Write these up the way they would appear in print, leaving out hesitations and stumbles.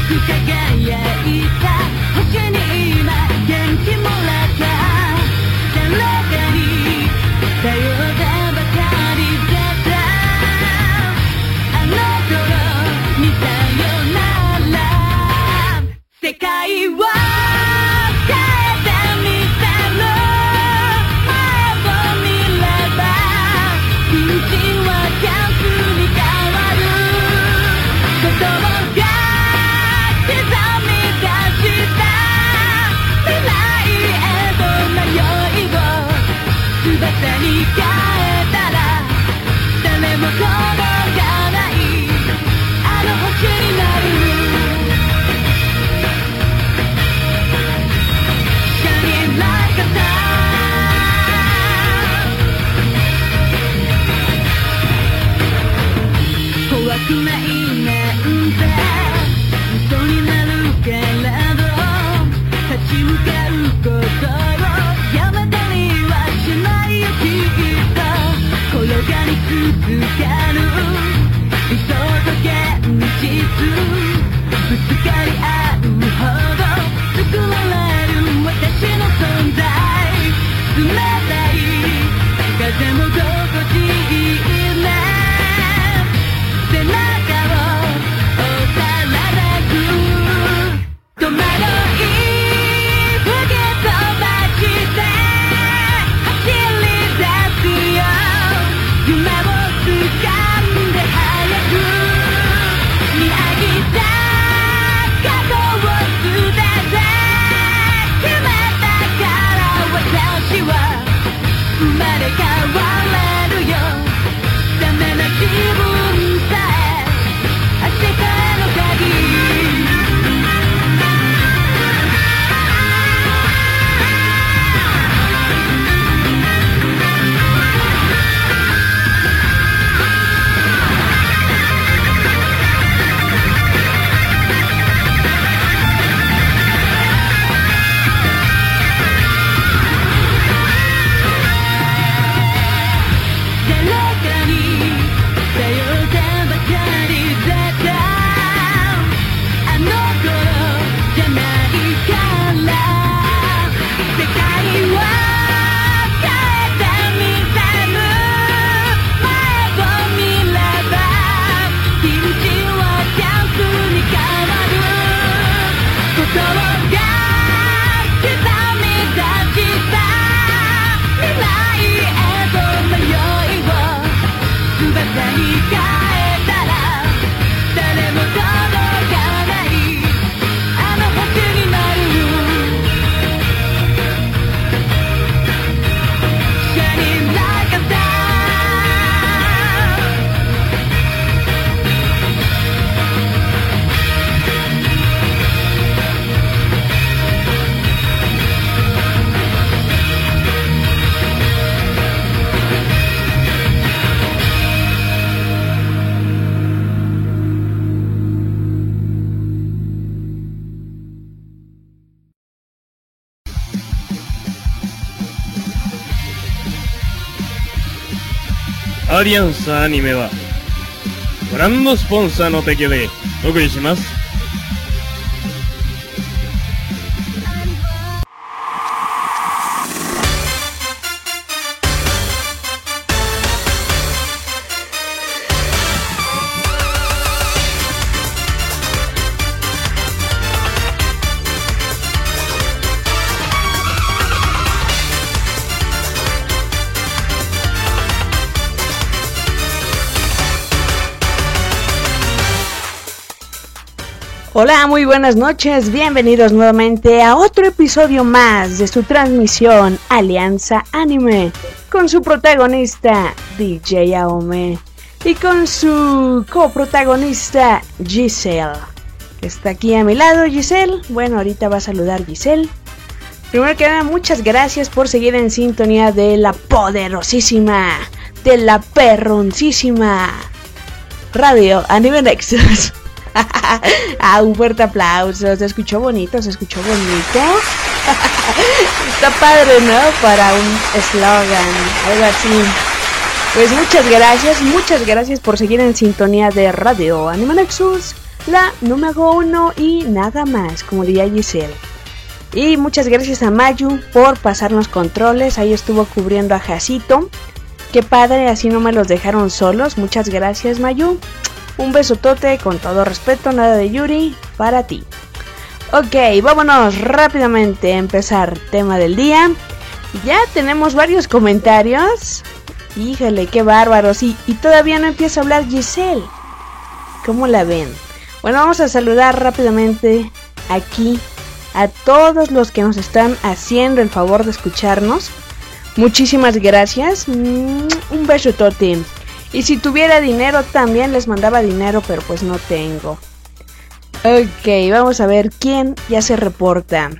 アリアンスアニメはブランドスポンサーの提供でお送りします。 Hola, muy buenas noches, bienvenidos nuevamente a otro episodio más de su transmisión Alianza Anime, con su protagonista DJ Aome y con su coprotagonista Giselle, que está aquí a mi lado. Giselle, bueno, ahorita va a saludar Giselle. Primero que nada, muchas gracias por seguir en sintonía de la poderosísima, de la perroncísima Radio Anime Nexus. Un fuerte aplauso, se escuchó bonito, Está padre, ¿no? Para un eslogan, algo así. Pues muchas gracias por seguir en sintonía de Radio Anime Nexus. la número 1 y nada más, como diría Giselle. Y muchas gracias a Mayu por pasarnos controles, ahí estuvo cubriendo a Jacito. Qué padre, así no me los dejaron solos, muchas gracias Mayu. Un besotote, con todo respeto, nada de Yuri, para ti. Ok, vámonos rápidamente a empezar tema del día. Ya tenemos varios comentarios. Híjole, qué bárbaros. Y todavía no empieza a hablar Giselle. ¿Cómo la ven? Bueno, vamos a saludar rápidamente aquí a todos los que nos están haciendo el favor de escucharnos. Muchísimas gracias. Un besotote. Y si tuviera dinero también les mandaba dinero, pero pues no tengo. Ok, vamos a ver quién ya se reporta.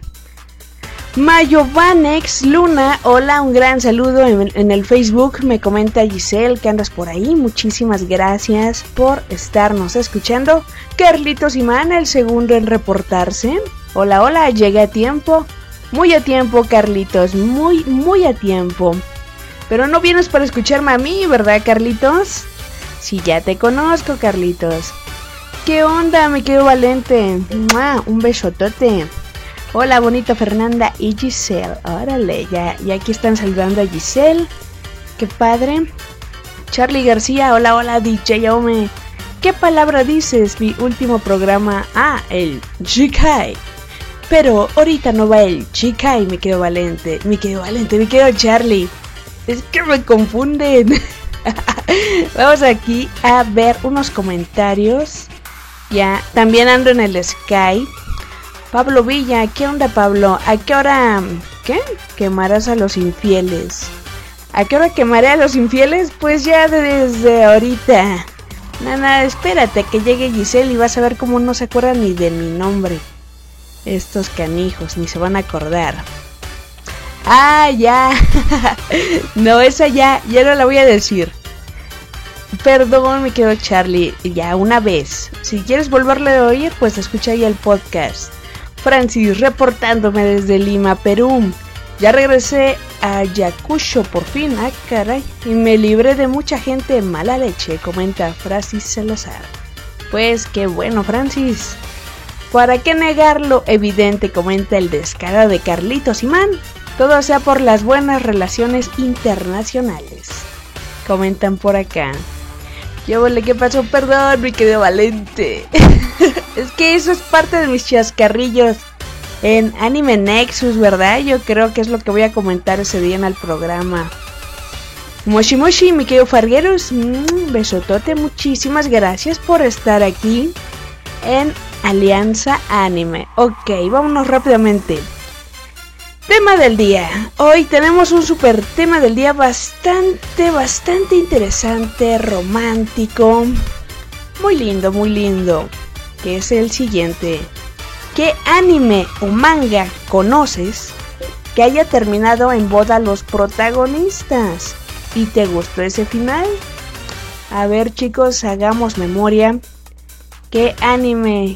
Mayovanex Luna, hola, un gran saludo en el Facebook. Me comenta Giselle que andas por ahí. Muchísimas gracias por estarnos escuchando. Carlitos Imán, el segundo en reportarse. Hola, hola, llegué a tiempo. Muy a tiempo, Carlitos, muy a tiempo. Pero no vienes para escucharme a mí, ¿verdad, Carlitos? Sí, ya te conozco, Carlitos. ¿Qué onda, mi querido Valente? ¡Mua! Un besotote. Hola, bonita Fernanda y Giselle. Órale, ya aquí están saludando a Giselle. Qué padre. Charlie García, hola, DJ Ome. ¿Qué palabra dices? Mi último programa. Ah, el Jikai. Pero ahorita no va el Jikai, mi querido Valente. Mi querido Charlie. Es que me confunden. Vamos aquí a ver unos comentarios. Ya, también ando en el Sky. Pablo Villa, ¿qué onda, Pablo? ¿A qué hora? ¿Qué? ¿Quemarás a los infieles? ¿A qué hora quemaré a los infieles? Pues ya desde ahorita. Nada, espérate que llegue Giselle y vas a ver cómo no se acuerdan ni de mi nombre. Estos canijos, ni se van a acordar. Ah, ya. No, esa ya no la voy a decir. Perdón, me quedo Charlie. Ya una vez. Si quieres volverle a oír, pues escucha ahí el podcast. Francis, reportándome desde Lima, Perú. Ya regresé a Ayacucho por fin. Ah, caray. Y me libré de mucha gente mala leche, comenta Francis Salazar. Pues qué bueno, Francis. ¿Para qué negar lo evidente? Comenta el descarado de Carlitos Imán. Todo sea por las buenas relaciones internacionales. Comentan por acá. ¿Qué pasó? Perdón, mi querido Valente. Es que eso es parte de mis chascarrillos en Anime Nexus, ¿verdad? Yo creo que es lo que voy a comentar ese día en el programa. Moshi, mi querido Fargueros. Besotote, muchísimas gracias por estar aquí en Alianza Anime. Ok, vámonos rápidamente. Tema del día. Hoy tenemos un super tema del día bastante interesante, romántico, muy lindo, que es el siguiente. ¿Qué anime o manga conoces que haya terminado en boda los protagonistas? ¿Y te gustó ese final? A ver, chicos, hagamos memoria. ¿Qué anime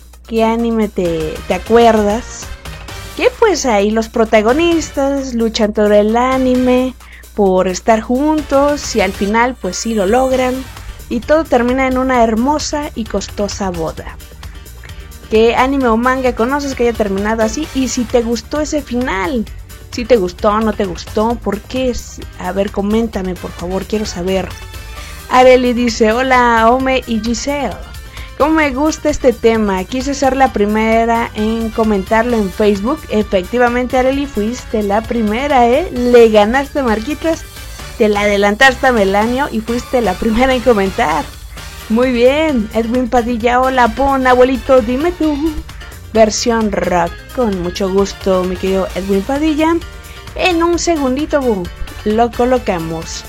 te acuerdas? Que pues ahí los protagonistas luchan todo el anime por estar juntos y al final pues sí lo logran y todo termina en una hermosa y costosa boda. ¿Qué anime o manga conoces que haya terminado así? Y si te gustó ese final, si te gustó, no te gustó, ¿por qué? A ver, coméntame por favor, quiero saber. Areli dice, hola Ome y Giselle. ¿Cómo me gusta este tema? Quise ser la primera en comentarlo en Facebook. Efectivamente, Areli, fuiste la primera, ¿eh? Le ganaste Marquitas, te la adelantaste a Melanio y fuiste la primera en comentar. Muy bien. Edwin Padilla, hola, pon, abuelito, dime tú. Versión rock, con mucho gusto, mi querido Edwin Padilla. En un segundito, lo colocamos.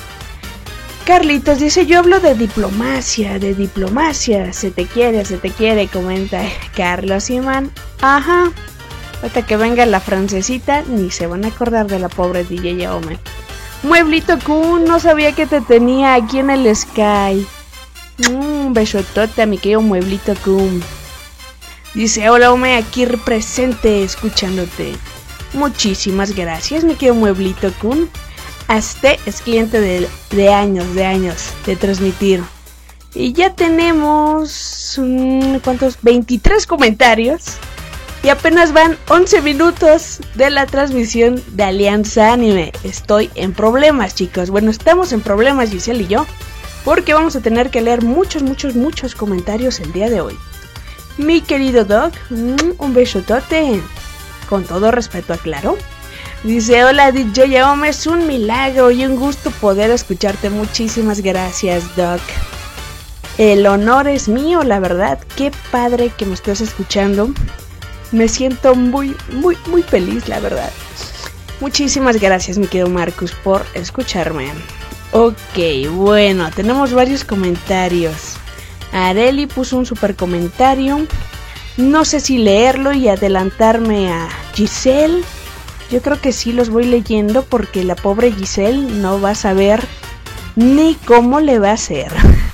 Carlitos dice, yo hablo de diplomacia, se te quiere, comenta Carlos Imán. Ajá, hasta que venga la francesita, ni se van a acordar de la pobre DJ Yaome. Mueblito Kun, no sabía que te tenía aquí en el Sky. Un besotote a mi querido Mueblito Kun. Dice, hola Ome, aquí presente, escuchándote. Muchísimas gracias, mi querido Mueblito Kun. Este es cliente de años de transmitir. Y ya tenemos... ¿cuántos? 23 comentarios. Y apenas van 11 minutos de la transmisión de Alianza Anime. Estoy en problemas, chicos. Bueno, estamos en problemas, Giselle y yo, porque vamos a tener que leer muchos comentarios el día de hoy. Mi querido Doc, un besotote. Con todo respeto, aclaro. Dice, hola DJ Aome, es un milagro y un gusto poder escucharte. Muchísimas gracias, Doc. El honor es mío, la verdad. Qué padre que me estés escuchando. Me siento muy feliz, la verdad. Muchísimas gracias, mi querido Marcus, por escucharme. Ok, bueno, tenemos varios comentarios. Areli puso un super comentario. No sé si leerlo y adelantarme a Giselle. Yo creo que sí los voy leyendo porque la pobre Giselle no va a saber ni cómo le va a hacer.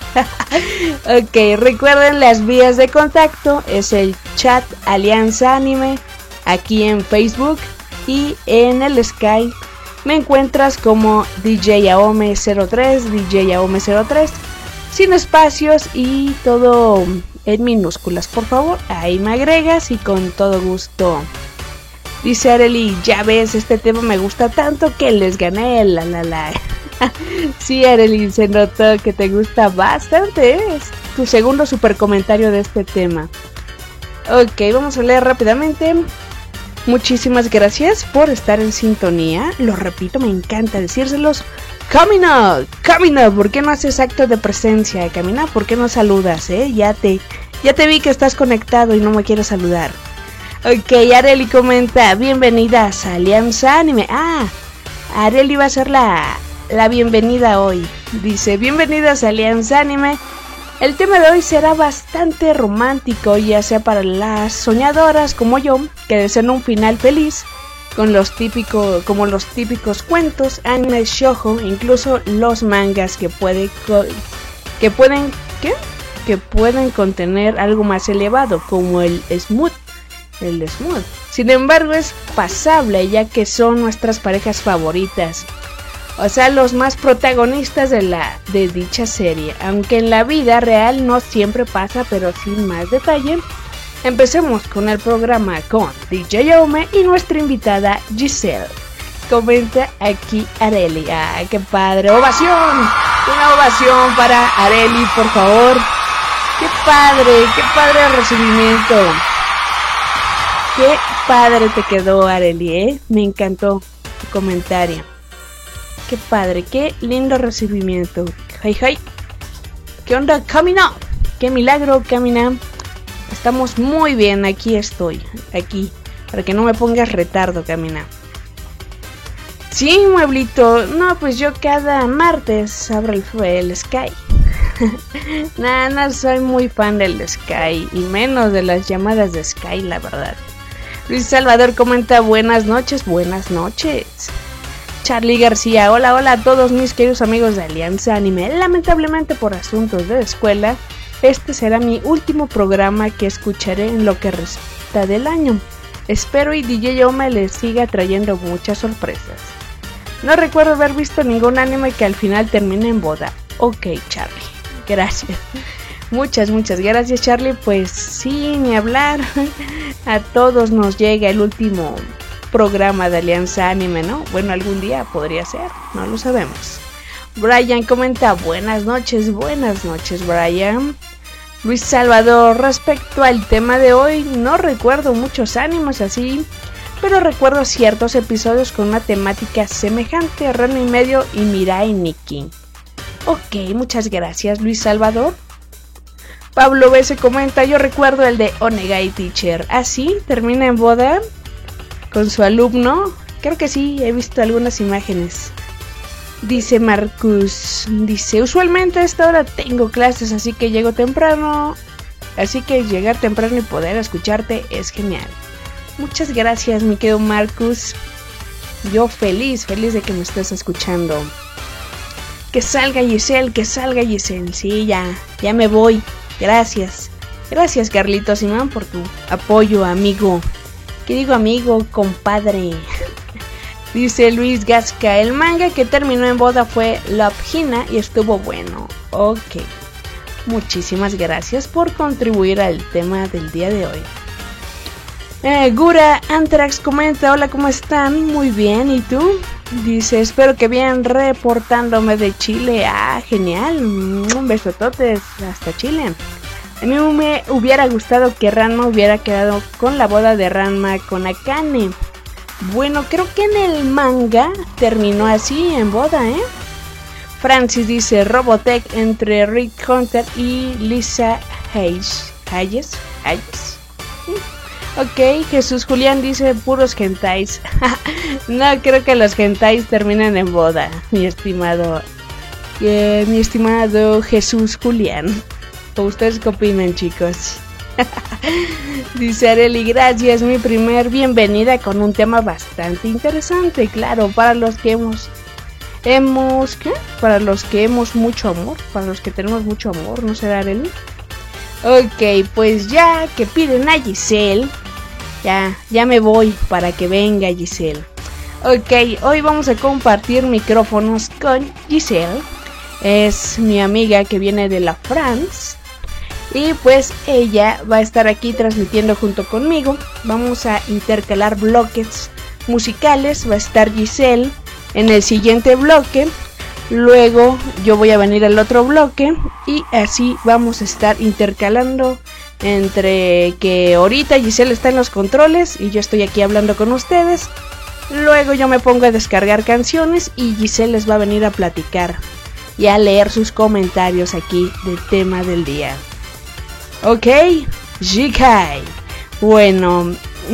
Ok, recuerden las vías de contacto. Es el chat Alianza Anime aquí en Facebook y en el Skype. Me encuentras como DJ Aome03, DJ Aome03, sin espacios y todo en minúsculas, por favor. Ahí me agregas y con todo gusto. Dice Areli, ya ves, este tema me gusta tanto que les gané la. Sí, Areli, se notó que te gusta bastante. Es tu segundo super comentario de este tema. Ok, vamos a leer rápidamente. Muchísimas gracias por estar en sintonía. Lo repito, me encanta decírselos. Camina, ¿por qué no haces acto de presencia? Camina, ¿por qué no saludas? Ya te vi que estás conectado y no me quieres saludar. Ok, Areli comenta, bienvenidas a Alianza Anime. Areli va a ser la bienvenida hoy. Dice, bienvenidas a Alianza Anime. El tema de hoy será bastante romántico, ya sea para las soñadoras como yo, que desean un final feliz, como los típicos cuentos, anime, shoujo, incluso los mangas que pueden contener algo más elevado, como el smooth. Sin embargo, es pasable, ya que son nuestras parejas favoritas. O sea, los más protagonistas de dicha serie. Aunque en la vida real no siempre pasa, pero sin más detalle. Empecemos con el programa con DJ Aome y nuestra invitada Giselle. Comenta aquí Areli. ¡Qué padre! ¡Ovación! Una ovación para Areli, por favor. ¡Qué padre recibimiento! ¡Qué padre te quedó, Areli! Me encantó tu comentario. ¡Qué padre! ¡Qué lindo recibimiento! ¡Hey! ¿Qué onda, Camina? ¡Qué milagro, Camina! Estamos muy bien, aquí estoy. Aquí, para que no me pongas retardo, Camina. Sí, Mueblito. No, pues yo cada martes abro el Sky. No soy muy fan del Sky. Y menos de las llamadas de Sky, la verdad. Luis Salvador comenta, buenas noches. Charlie García, hola a todos mis queridos amigos de Alianza Anime. Lamentablemente por asuntos de escuela, este será mi último programa que escucharé en lo que resta del año. Espero y DJ Aome les siga trayendo muchas sorpresas. No recuerdo haber visto ningún anime que al final termine en boda. Ok, Charlie, gracias. Muchas gracias, Charlie. Pues sí, ni hablar. A todos nos llega el último programa de Alianza Anime, ¿no? Bueno, algún día podría ser, no lo sabemos. Brian comenta, buenas noches, Brian. Luis Salvador, respecto al tema de hoy, no recuerdo muchos animes así, pero recuerdo ciertos episodios con una temática semejante a Ranma y medio y Mirai Nikki. Ok, muchas gracias, Luis Salvador. Pablo B. se comenta, yo recuerdo el de Onegai Teacher. ¿Sí? ¿Termina en boda con su alumno? Creo que sí, he visto algunas imágenes. Dice Marcus, usualmente a esta hora tengo clases, así que llego temprano. Así que llegar temprano y poder escucharte es genial. Muchas gracias, mi querido Marcus. Yo feliz de que me estés escuchando. Que salga Giselle. Sí, ya me voy. Gracias, Carlitos Simón, por tu apoyo, amigo. ¿Qué digo, amigo? Compadre. Dice Luis Gasca, el manga que terminó en boda fue Love Hina y estuvo bueno. Ok. Muchísimas gracias por contribuir al tema del día de hoy. Gura Antrax comenta: hola, ¿cómo están? Muy bien, ¿y tú? Dice: espero que bien, reportándome de Chile. Ah, genial, un besotote hasta Chile. A mí me hubiera gustado que Ranma hubiera quedado con la boda de Ranma con Akane. Bueno, creo que en el manga terminó así, en boda, ¿eh? Francis dice: Robotech entre Rick Hunter y Lisa Hayes. Ok, Jesús Julián dice: puros hentais. No creo que los hentais terminen en boda, mi estimado Jesús Julián. ¿Ustedes qué opinan, chicos? Dice Areli: gracias, mi primer bienvenida con un tema bastante interesante. Claro, para los que para los que hemos mucho amor, para los que tenemos mucho amor, ¿no será, Areli? Ok, pues ya que piden a Giselle, ya me voy para que venga Giselle. Ok, hoy vamos a compartir micrófonos con Giselle. Es mi amiga que viene de la France. Y pues ella va a estar aquí transmitiendo junto conmigo. Vamos a intercalar bloques musicales. Va a estar Giselle en el siguiente bloque. Luego yo voy a venir al otro bloque. Y así vamos a estar intercalando entre que ahorita Giselle está en los controles y yo estoy aquí hablando con ustedes. Luego yo me pongo a descargar canciones y Giselle les va a venir a platicar y a leer sus comentarios aquí del tema del día. Ok, Jikai. Bueno,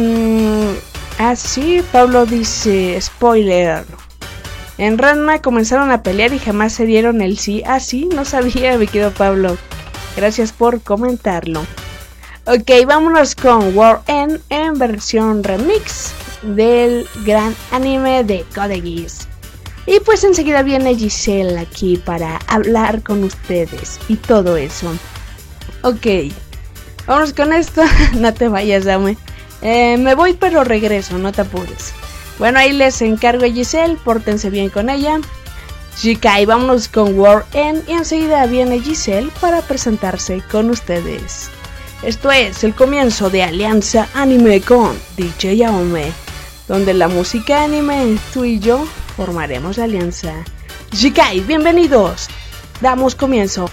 sí, Pablo dice: spoiler. En Ranma comenzaron a pelear y jamás se dieron el sí. Ah, sí, no sabía, mi querido Pablo. Gracias por comentarlo. Ok, vámonos con War End en versión remix del gran anime de Code Geass. Y pues enseguida viene Giselle aquí para hablar con ustedes y todo eso. Ok, vamos con esto. No te vayas, dame. Me voy pero regreso, no te apures. Bueno, ahí les encargo a Giselle, pórtense bien con ella. Jikai, vámonos con War End y enseguida viene Giselle para presentarse con ustedes. Esto es el comienzo de Alianza Anime con DJ Aome, donde la música anime, tú y yo formaremos alianza. Jikai, bienvenidos. Damos comienzo.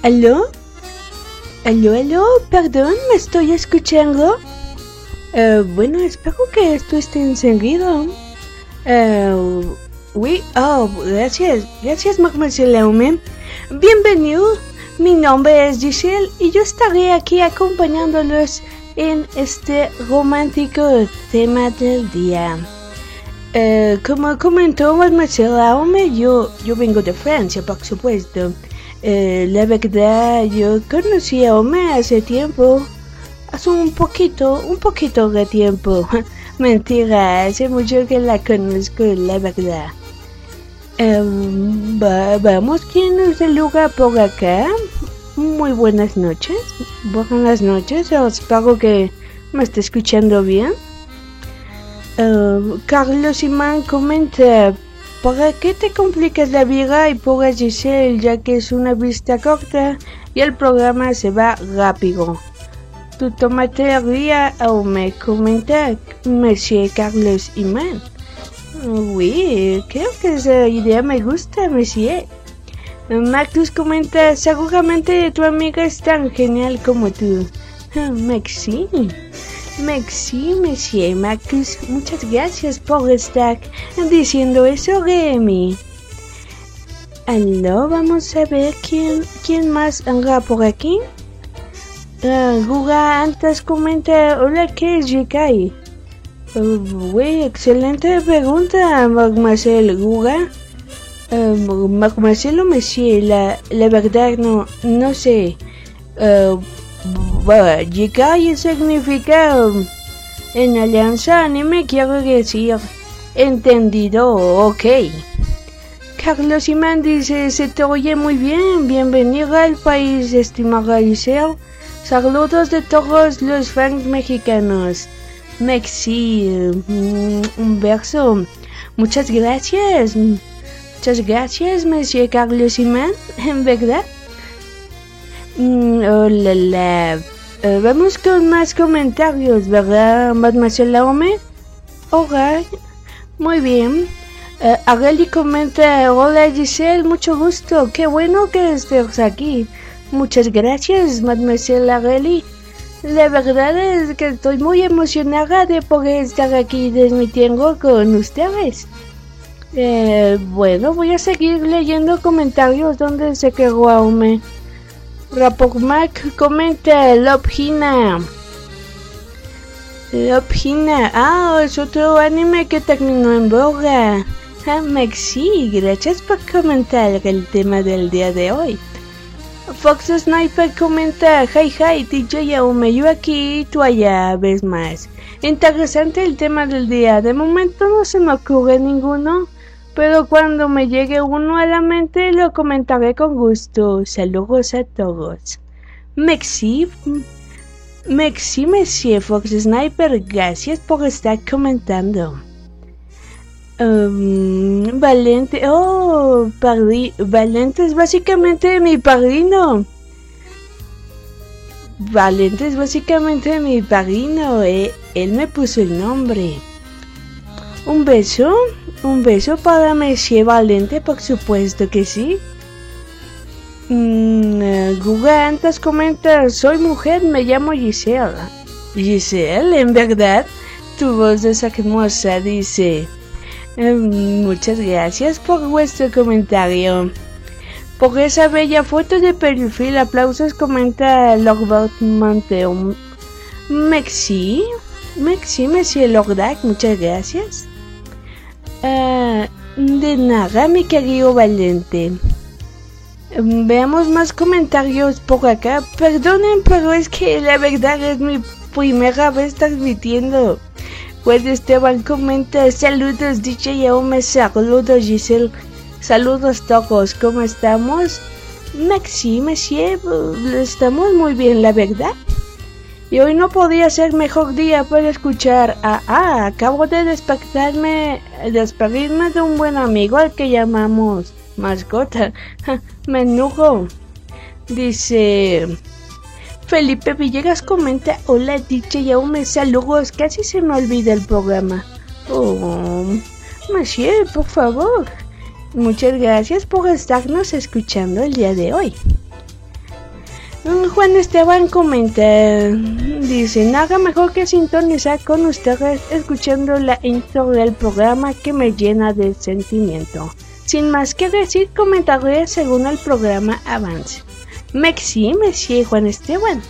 ¿Aló? ¿Aló? Perdón, ¿me estoy escuchando? Bueno, espero que esto esté encendido. Gracias, Mademoiselle Aume. Bienvenido, mi nombre es Giselle y yo estaré aquí acompañándolos en este romántico tema del día. Como comentó Mademoiselle Aume, yo vengo de Francia, por supuesto. La verdad, yo conocí a Aume hace tiempo. Hace un poquito de tiempo. Mentira, hace mucho que la conozco, la verdad. Vamos, ¿quién nos saluda por acá? Muy buenas noches. Buenas noches, espero que me esté escuchando bien. Carlos Imán comenta: ¿para qué te complicas la vida y pongas Giselle, ya que es una vista corta y el programa se va rápido? Tu tomatería o me comenta Monsieur Carlos Imán. Oui, creo que esa idea me gusta, Monsieur. Marcus comenta: seguramente tu amiga es tan genial como tú. Merci, Monsieur Marcus. Muchas gracias por estar diciendo eso de mí. Aló, vamos a ver quién más anda por aquí. Guga antes comenta: hola, ¿qué es Jikai? Excelente pregunta, Mademoiselle Guga. Mademoiselle o Monsieur, la verdad no sé. Jikai significa en Alianza Anime, quiero decir entendido, ok. Carlos Imán dice: se te oye muy bien, bienvenido al país, estimada Giselle. Saludos de todos los fans mexicanos. Merci, un verso. Muchas gracias, Monsieur Carlos Imán, en verdad. Vamos con más comentarios, ¿verdad, Mademoiselle Aume? Hola, muy bien. Areli comenta: hola Giselle, mucho gusto, qué bueno que estés aquí. Muchas gracias, Mademoiselle Areli. La verdad es que estoy muy emocionada de poder estar aquí transmitiendo con ustedes. Bueno, voy a seguir leyendo comentarios donde se quedó Aume. Rapogmac comenta: Lobhina, es otro anime que terminó en boga. Maxi, gracias por comentar el tema del día de hoy. Fox Sniper comenta: hi DJ Aume, yo aquí, tú allá, ves más. Interesante el tema del día, de momento no se me ocurre ninguno, pero cuando me llegue uno a la mente lo comentaré con gusto. Saludos a todos. Merci, Monsieur Fox Sniper, gracias por estar comentando. Valente, Valente es básicamente mi padrino. Él me puso el nombre. Un beso para Monsieur Valente, por supuesto que sí. Guga antes comenta: soy mujer, me llamo Giselle. Giselle, en verdad, tu voz es hermosa, dice. Muchas gracias por vuestro comentario. Por esa bella foto de perfil, aplausos, comenta Logbert Monteo. Merci, Monsieur Lordac, muchas gracias. De nada, mi querido Valente. Veamos más comentarios por acá. Perdonen, pero es que la verdad es mi primera vez transmitiendo. Pues Esteban comenta: saludos DJ Aume, saludos Giselle, saludos todos, ¿cómo estamos? Maxi, Monsieur, estamos muy bien, la verdad. Y hoy no podía ser mejor día para escuchar acabo de despedirme de un buen amigo al que llamamos mascota. Menudo. Dice Felipe Villegas comenta: hola DJ Aume, saludos, casi se me olvida el programa. Monsieur, por favor. Muchas gracias por estarnos escuchando el día de hoy. Juan Esteban comenta, dice, nada mejor que sintonizar con ustedes escuchando la intro del programa que me llena de sentimiento. Sin más que decir, comentaré según el programa avance. Merci, monsieur Juan Esteban.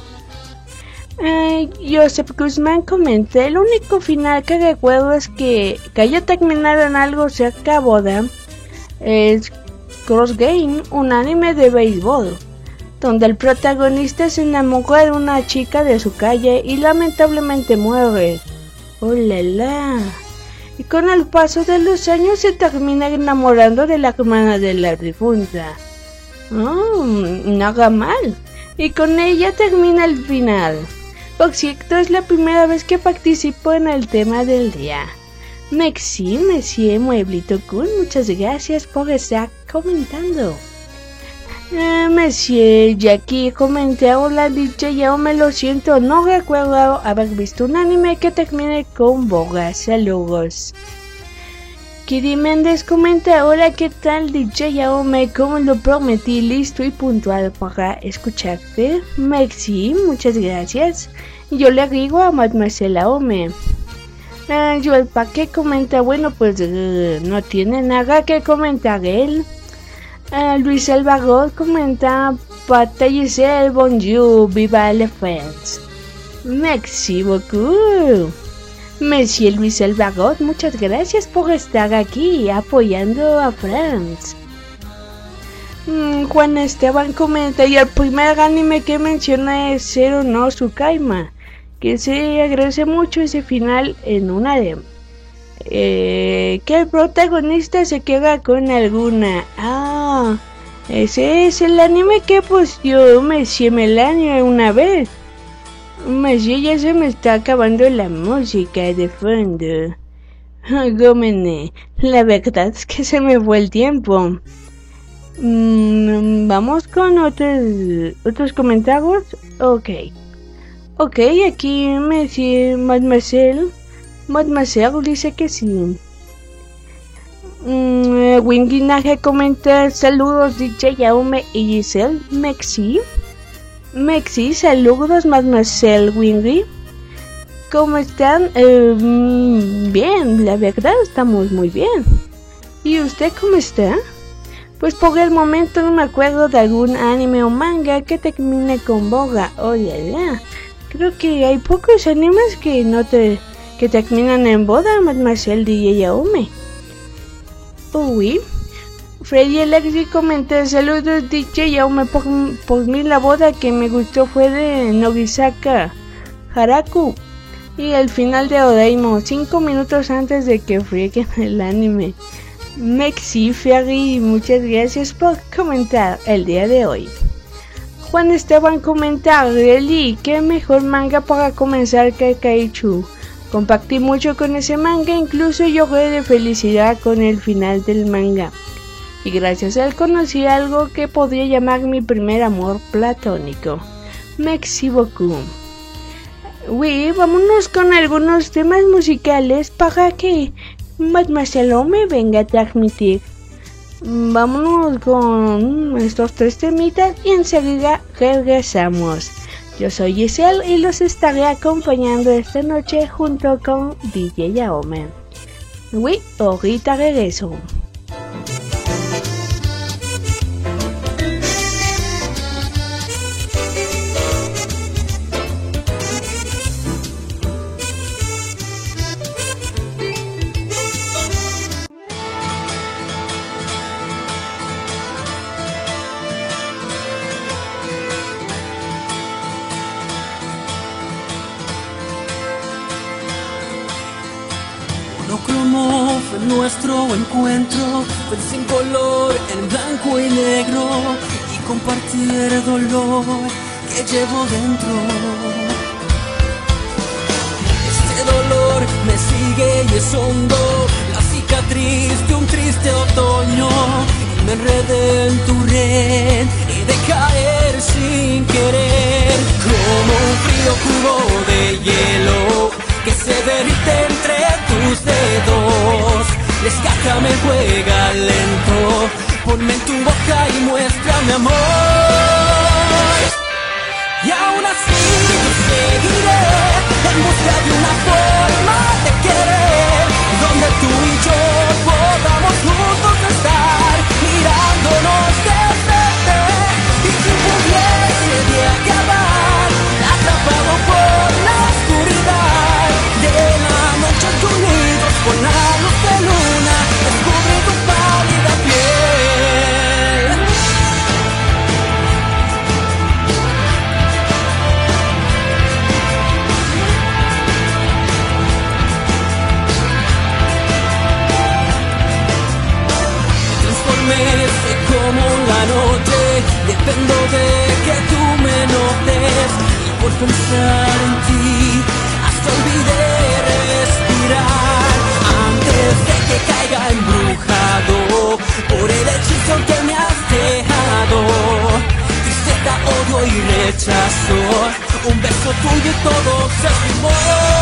Joseph Guzmán comenta, el único final que recuerdo es que haya terminado en algo cerca a boda. Es Cross Game, un anime de béisbol, donde el protagonista se enamora de una chica de su calle y lamentablemente muere. ¡Oh, la, la! Y con el paso de los años se termina enamorando de la hermana de la difunta. ¡Oh, nada mal! Y con ella termina el final. Por cierto, es la primera vez que participo en el tema del día. Merci, monsieur Mueblito Kun, muchas gracias por estar comentando. Monsieur Jackie comenté, hola DJ, yo me lo siento, no recuerdo haber visto un anime que termine con boga, saludos. Kiri Méndez comenta, hola, ¿qué tal DJ Yaome? Como lo prometí, listo y puntual para escucharte. Merci, muchas gracias. Yo le digo a Mademoiselle Yaome. Joel Paque comenta, bueno, pues no tiene nada que comentar él. Luis Salvador comenta, Pata Giselle, bonjour, viva la France. Merci beaucoup. Monsieur Luis Salvador, muchas gracias por estar aquí apoyando a France. Juan Esteban comenta, y el primer anime que menciona es Zero no Tsukaima, que se agradece mucho ese final en una demo. Que el protagonista se queda con alguna. Ese es el anime que pues yo me el año una vez. Ya se me está acabando la música de fondo. Gómene, la verdad es que se me fue el tiempo. Vamos con otros comentarios. Ok, aquí me dice Mademoiselle dice que sí. Winginaje comenta, saludos DJ Yaume y Giselle. Mexi, saludos Mademoiselle Wingy. ¿Cómo están? Bien, la verdad estamos muy bien. ¿Y usted cómo está? Pues por el momento no me acuerdo de algún anime o manga que termine con boga. Hola, creo que hay pocos animes que terminan en boda, Mademoiselle DJ Yaume. Uy, Freddy Alexi comenta, saludos DJ Yaume, por mí la boda que me gustó fue de Nogisaka Haraku y el final de Odaimo, 5 minutos antes de que frieguen el anime. Mexi Ferry, muchas gracias por comentar el día de hoy. Juan Esteban comenta, Really, qué mejor manga para comenzar que Kaichu. Compartí mucho con ese manga, incluso lloré de felicidad con el final del manga. Y gracias a él conocí algo que podría llamar mi primer amor platónico. Merci beaucoup. Uy, vámonos con algunos temas musicales para que Mademoiselle me venga a transmitir. Vámonos con estos 3 temitas y enseguida regresamos. Yo soy Giselle y los estaré acompañando esta noche junto con DJ Yaome. Uy, ahorita regreso. Fue nuestro encuentro, fue sin color, en blanco y negro, y compartir el dolor que llevo dentro. Este dolor me sigue y es hondo, la cicatriz de un triste otoño, y me enredé en tu red y de caer sin querer, como un frío cubo de hielo que se derrite entre tus dedos. Desgájame, juega lento, ponme en tu boca y muéstrame amor. Y aún así yo seguiré en busca de una forma de querer, donde tú y yo podamos juntos estar, mirándonos de frente, y si pudiese de acabar, atrapado por la oscuridad de la noche, unidos con la luz de luna, descubrí tu pálida piel. Transformé como la noche, dependo de que tú me notes, y por pensar en ti hasta olvidé respirar, antes de que caiga embrujado por el hechizo que me has dejado. Tristeza, odio y rechazo, un beso tuyo y todo se esfumó.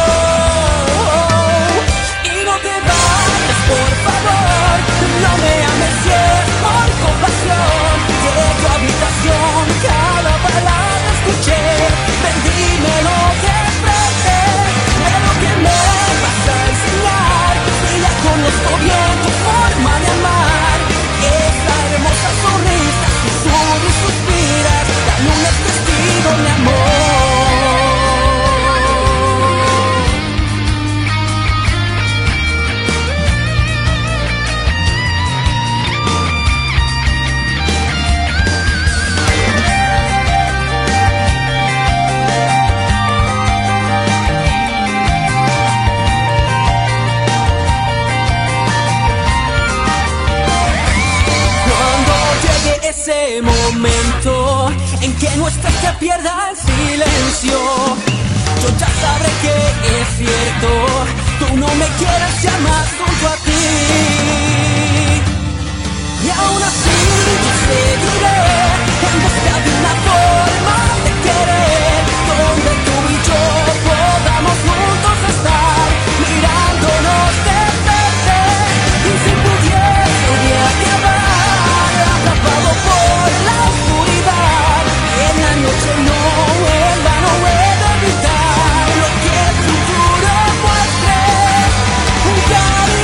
Y no te vayas, por favor, no me ames si es por compasión. De tu habitación cada palabra escuché, ven, dímelo de frente, pero que me vas a enseñar, si ya conozco bien tu forma de amar. Esa hermosa sonrisa, susurra y suspiras, la luna es testigo de amor. Ese momento en que nuestra se pierda el silencio, yo ya sabré que es cierto, tú no me quieres ya más junto a ti. Y aún así yo seguiré en busca de una forma de querer, donde tú y yo podamos juntos estar, mirándonos de frente, y si pudiese de acabar, atrapado por la oscuridad, en la noche no, en vano he de evitar lo que el futuro muestre, un cariño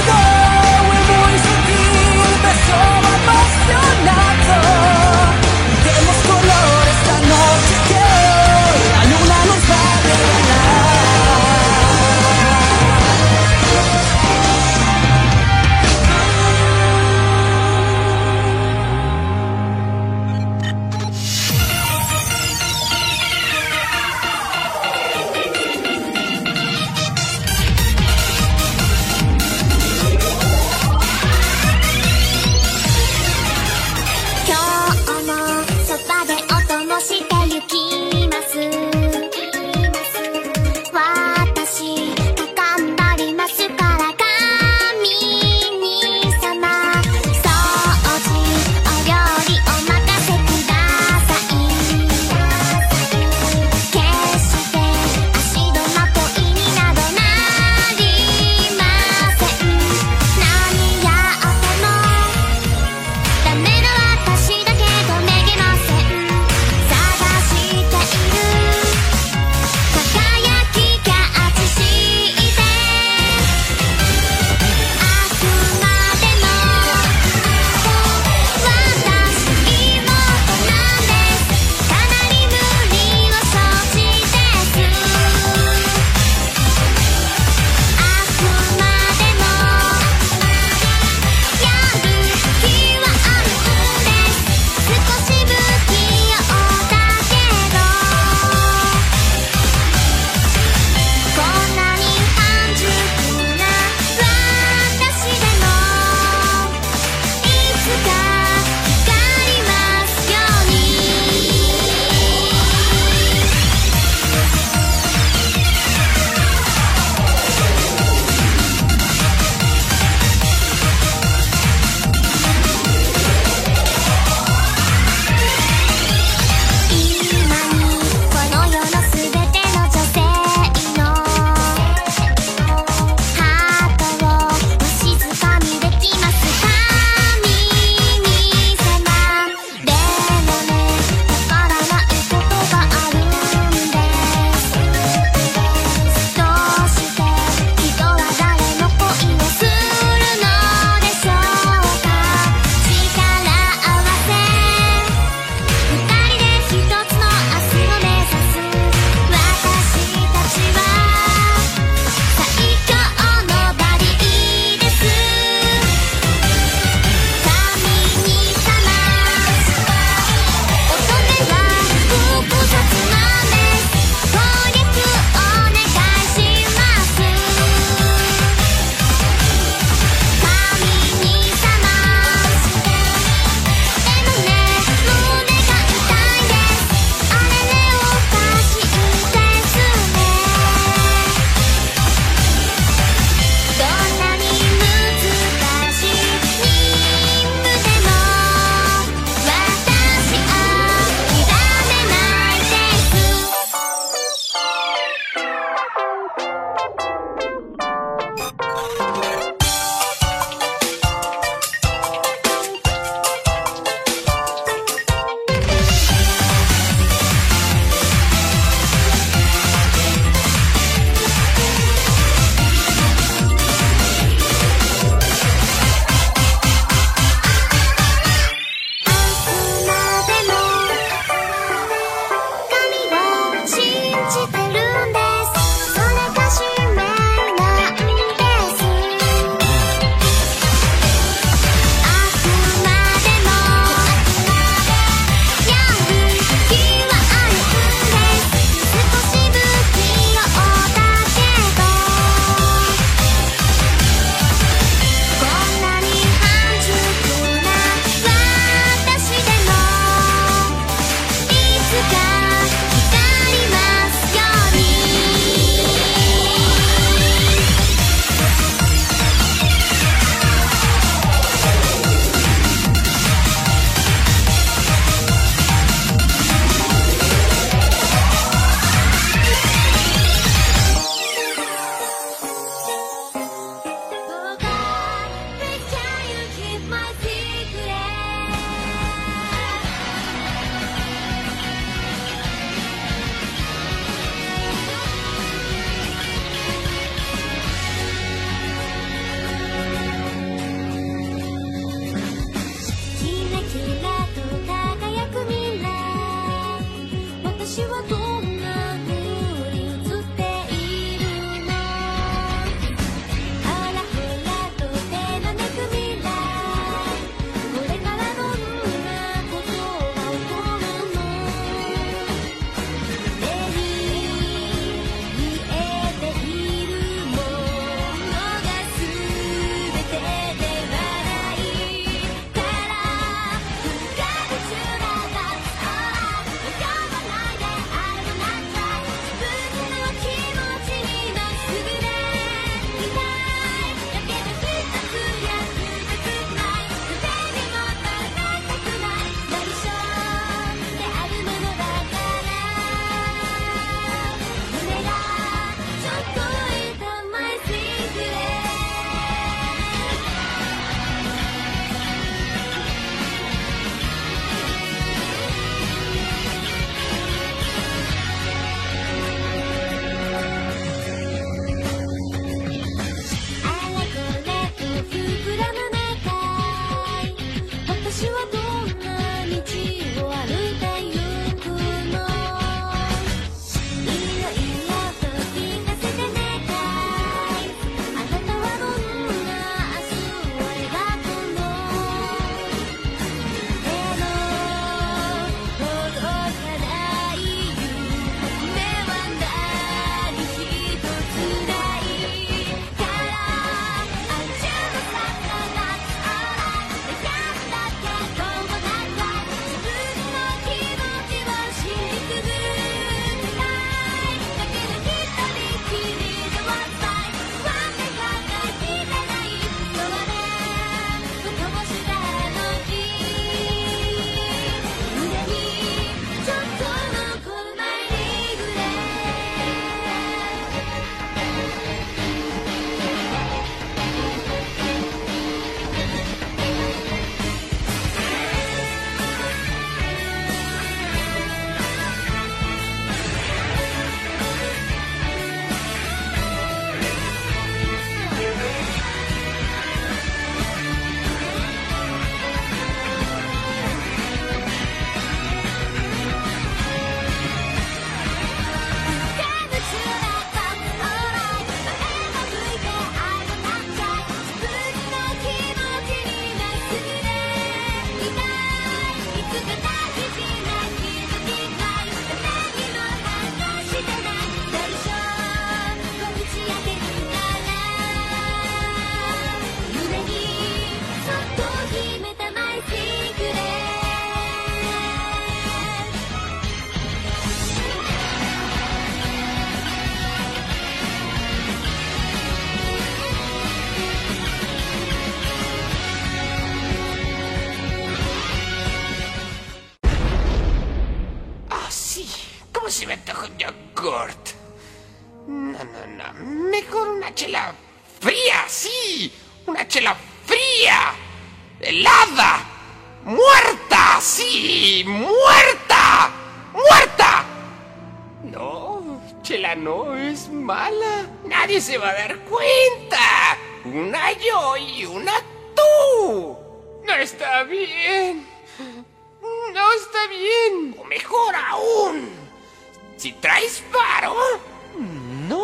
chela fría, sí. Una chela fría. Helada. Muerta, sí. Muerta. Muerta. No, chela no es mala. Nadie se va a dar cuenta. Una yo y una tú. No está bien. No está bien. O mejor aún, si traes varo, no.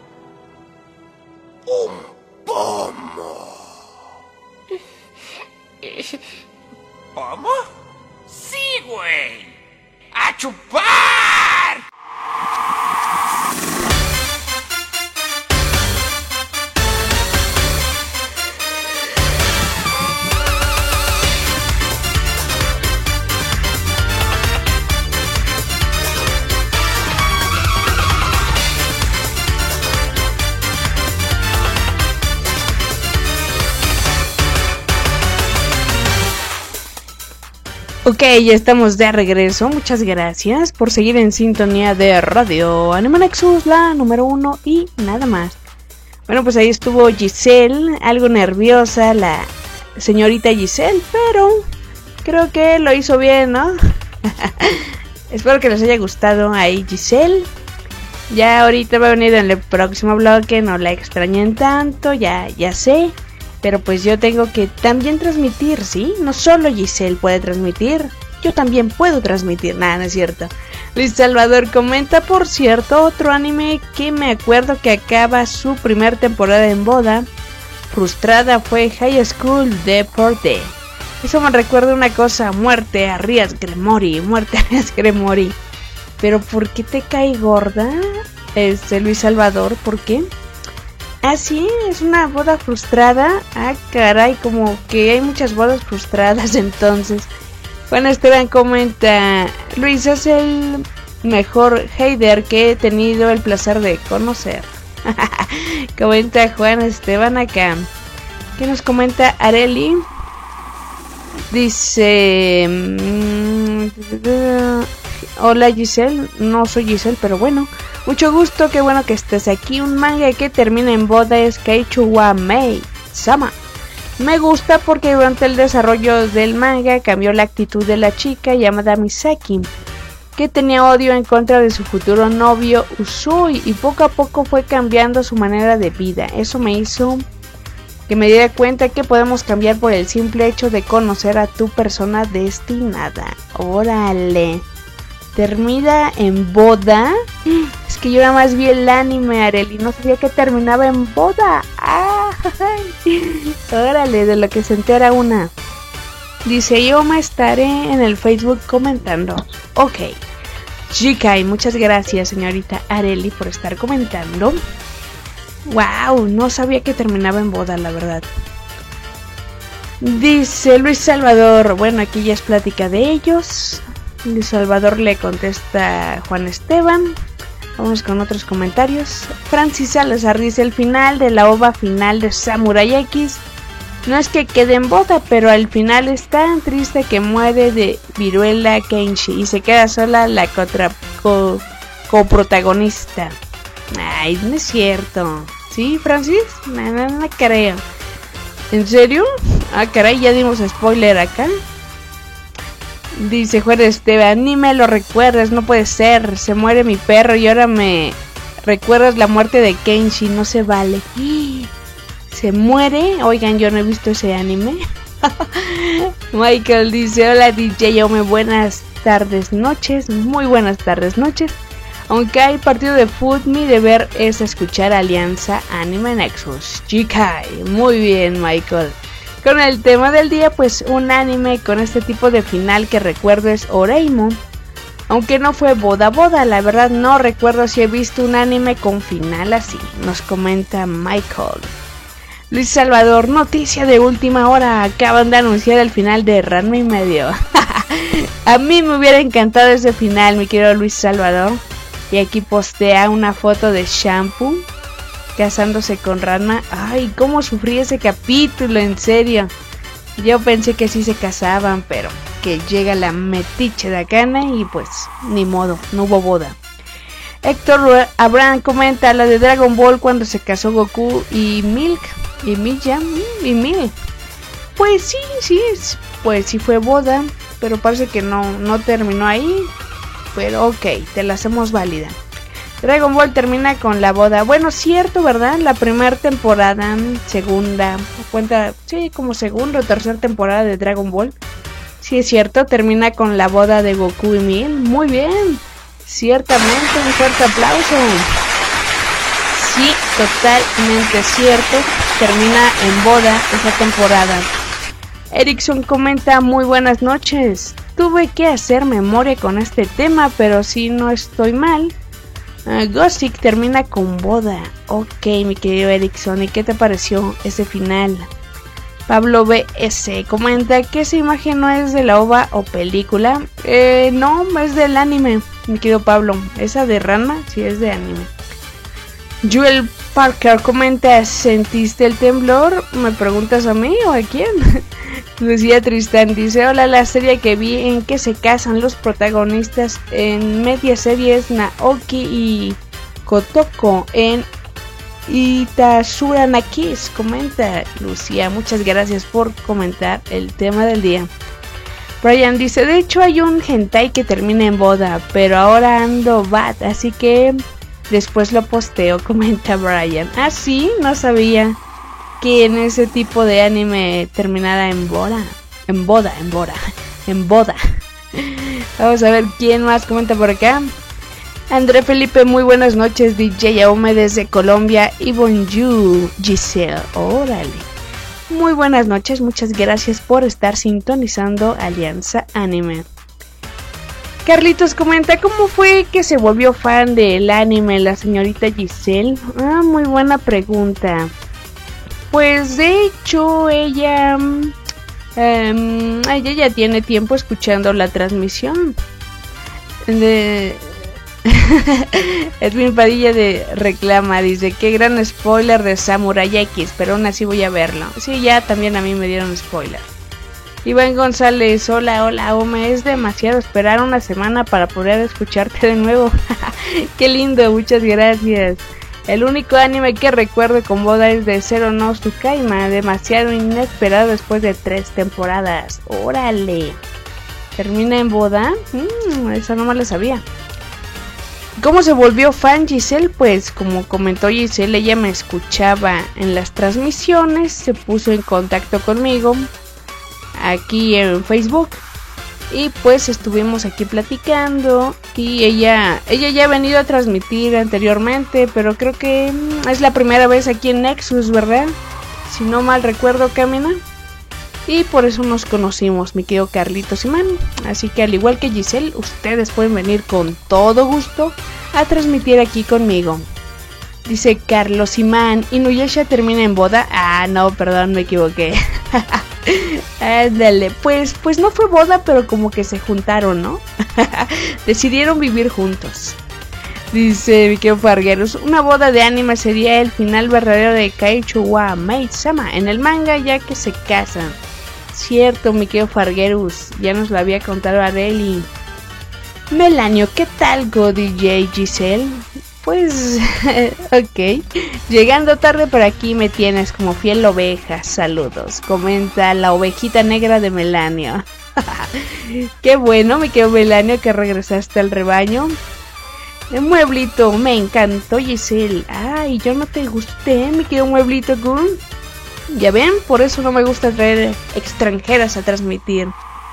Un pomo. ¿Pomo? Sí, güey. ¡A chupar! Ok, ya estamos de regreso. Muchas gracias por seguir en sintonía de Radio Anime Nexus, la número 1 y nada más. Bueno, pues ahí estuvo Giselle, algo nerviosa la señorita Giselle, pero creo que lo hizo bien, ¿no? Espero que les haya gustado ahí Giselle. Ya ahorita va a venir en el próximo bloque, no la extrañen tanto, ya sé. Pero pues yo tengo que también transmitir, ¿sí? No solo Giselle puede transmitir, yo también puedo transmitir. Nada, no es cierto. Luis Salvador comenta, por cierto, otro anime que me acuerdo que acaba su primer temporada en boda. Frustrada fue High School Deporte. Eso me recuerda una cosa, muerte a Rias Gremori, muerte a Rias Gremori. Pero ¿por qué te cae gorda? Luis Salvador, ¿por qué? Ah, sí, es una boda frustrada. Ah, caray, como que hay muchas bodas frustradas entonces. Juan Esteban comenta, Luis es el mejor hater que he tenido el placer de conocer. Comenta Juan Esteban acá. ¿Qué nos comenta Areli? Dice... Hola Giselle, no soy Giselle, pero bueno. Mucho gusto, qué bueno que estés aquí. Un manga que termina en boda es Keiichu wa Mei Sama. Me gusta porque durante el desarrollo del manga cambió la actitud de la chica llamada Misaki, que tenía odio en contra de su futuro novio Usui, y poco a poco fue cambiando su manera de vida. Eso me hizo que me diera cuenta que podemos cambiar por el simple hecho de conocer a tu persona destinada. Órale. ¿Termina en boda? Es que yo nada más vi el anime, Areli, no sabía que terminaba en boda. ¡Ah! Órale, de lo que se entera una. Dice, yo me estaré en el Facebook comentando. Ok. Jikai, muchas gracias, señorita Areli, por estar comentando. Wow, no sabía que terminaba en boda, la verdad. Dice Luis Salvador, bueno, aquí ya es plática de ellos. Luis Salvador le contesta a Juan Esteban. Vamos con otros comentarios. Francis Salazar dice, el final de la ova final de Samurai X no es que quede en boda, pero al final es tan triste que muere de viruela Kenshi y se queda sola la coprotagonista. Ay, no es cierto. ¿Sí, Francis? No creo. ¿En serio? Ah, caray, ya dimos spoiler acá. Dice Juan Esteban, ni me lo recuerdes, no puede ser. Se muere mi perro y ahora me recuerdas la muerte de Kenshi, no se vale. ¿Se muere? Oigan, yo no he visto ese anime. Michael dice, hola DJ Ome, buenas tardes, noches. Muy buenas tardes, noches. Aunque hay partido de fútbol, mi deber es escuchar Alianza Anime Nexus. Jikai, muy bien, Michael. Con el tema del día, pues un anime con este tipo de final que recuerdo es Oreimo. Aunque no fue boda, la verdad no recuerdo si he visto un anime con final así. Nos comenta Michael. Luis Salvador, noticia de última hora. Acaban de anunciar el final de Ranma y medio. A mí me hubiera encantado ese final, mi querido Luis Salvador. Y aquí postea una foto de Shampoo casándose con Ranma. Ay, cómo sufrí ese capítulo, en serio. Yo pensé que sí se casaban, pero que llega la metiche de Akane y pues ni modo, no hubo boda. Héctor Abraham comenta la de Dragon Ball cuando se casó Goku y Milk. Y Milk. Pues sí, pues sí fue boda, pero parece que no terminó ahí. Pero ok, te la hacemos válida. Dragon Ball termina con la boda. Bueno, cierto, ¿verdad? La primera temporada, segunda, cuenta, sí, como segunda o tercera temporada de Dragon Ball. Sí, es cierto, termina con la boda de Goku y Milk. Muy bien, ciertamente, un fuerte aplauso. Sí, totalmente cierto, termina en boda esa temporada. Erickson comenta, muy buenas noches. Tuve que hacer memoria con este tema, pero si no estoy mal, Gothic termina con boda. Ok, mi querido Erickson, ¿y qué te pareció ese final? Pablo BS comenta que esa imagen no es de la OVA o película. No, es del anime, mi querido Pablo. Esa de Ranma sí es de anime. Joel Parker comenta, ¿sentiste el temblor? ¿Me preguntas a mí o a quién? Lucía Tristán dice, hola, la serie que vi en que se casan los protagonistas en media serie es Naoki y Kotoko en Itasura Nakis. Comenta Lucía, muchas gracias por comentar el tema del día. Brian dice, de hecho hay un hentai que termina en boda, pero ahora ando bad, así que después lo posteo, comenta Brian. Ah, sí, no sabía que en ese tipo de anime terminara en boda. Vamos a ver quién más comenta por acá. André Felipe, muy buenas noches, DJ Aume desde Colombia y bonjour Giselle, órale. Muy buenas noches, muchas gracias por estar sintonizando Alianza Anime. Carlitos comenta, ¿cómo fue que se volvió fan del anime la señorita Giselle? Ah, muy buena pregunta. Pues de hecho ella ya tiene tiempo escuchando la transmisión de Edwin Padilla de reclama, dice, qué gran spoiler de Samurai X, pero aún así voy a verlo. Sí, ya también a mí me dieron spoiler. Iván González, hola Ome, es demasiado esperar una semana para poder escucharte de nuevo. Qué lindo, muchas gracias. El único anime que recuerdo con boda es de Zero no Tsukaima, demasiado inesperado después de 3 temporadas. Órale, ¿termina en boda? Esa no me la sabía. ¿Cómo se volvió fan Giselle? Pues como comentó Giselle, ella me escuchaba en las transmisiones, se puso en contacto conmigo aquí en Facebook y pues estuvimos aquí platicando y ella ya ha venido a transmitir anteriormente, pero creo que es la primera vez aquí en Nexus, ¿verdad? Si no mal recuerdo, Camina. Y por eso nos conocimos, mi querido Carlitos Imán. Así que al igual que Giselle, ustedes pueden venir con todo gusto a transmitir aquí conmigo. Dice Carlos Imán, ¿Inuyasha termina en boda? Ah, no, perdón, me equivoqué. Ándale, pues no fue boda, pero como que se juntaron, ¿no? Decidieron vivir juntos. Dice Mikeo Fargueros, una boda de anime sería el final verdadero de Kaichu wa Maid-sama en el manga, ya que se casan. Cierto, Mikeo Fargueros, ya nos lo había contado Areli. Melanio, ¿qué tal, Go DJ Giselle? Pues, ok, llegando tarde por aquí me tienes como fiel oveja, saludos, comenta la ovejita negra de Melanio. Qué bueno, mi querido Melanio, que regresaste al rebaño. El mueblito, me encantó Giselle. Ay, yo no te gusté, mi querido mueblito Gun. Ya ven, por eso no me gusta traer extranjeras a transmitir.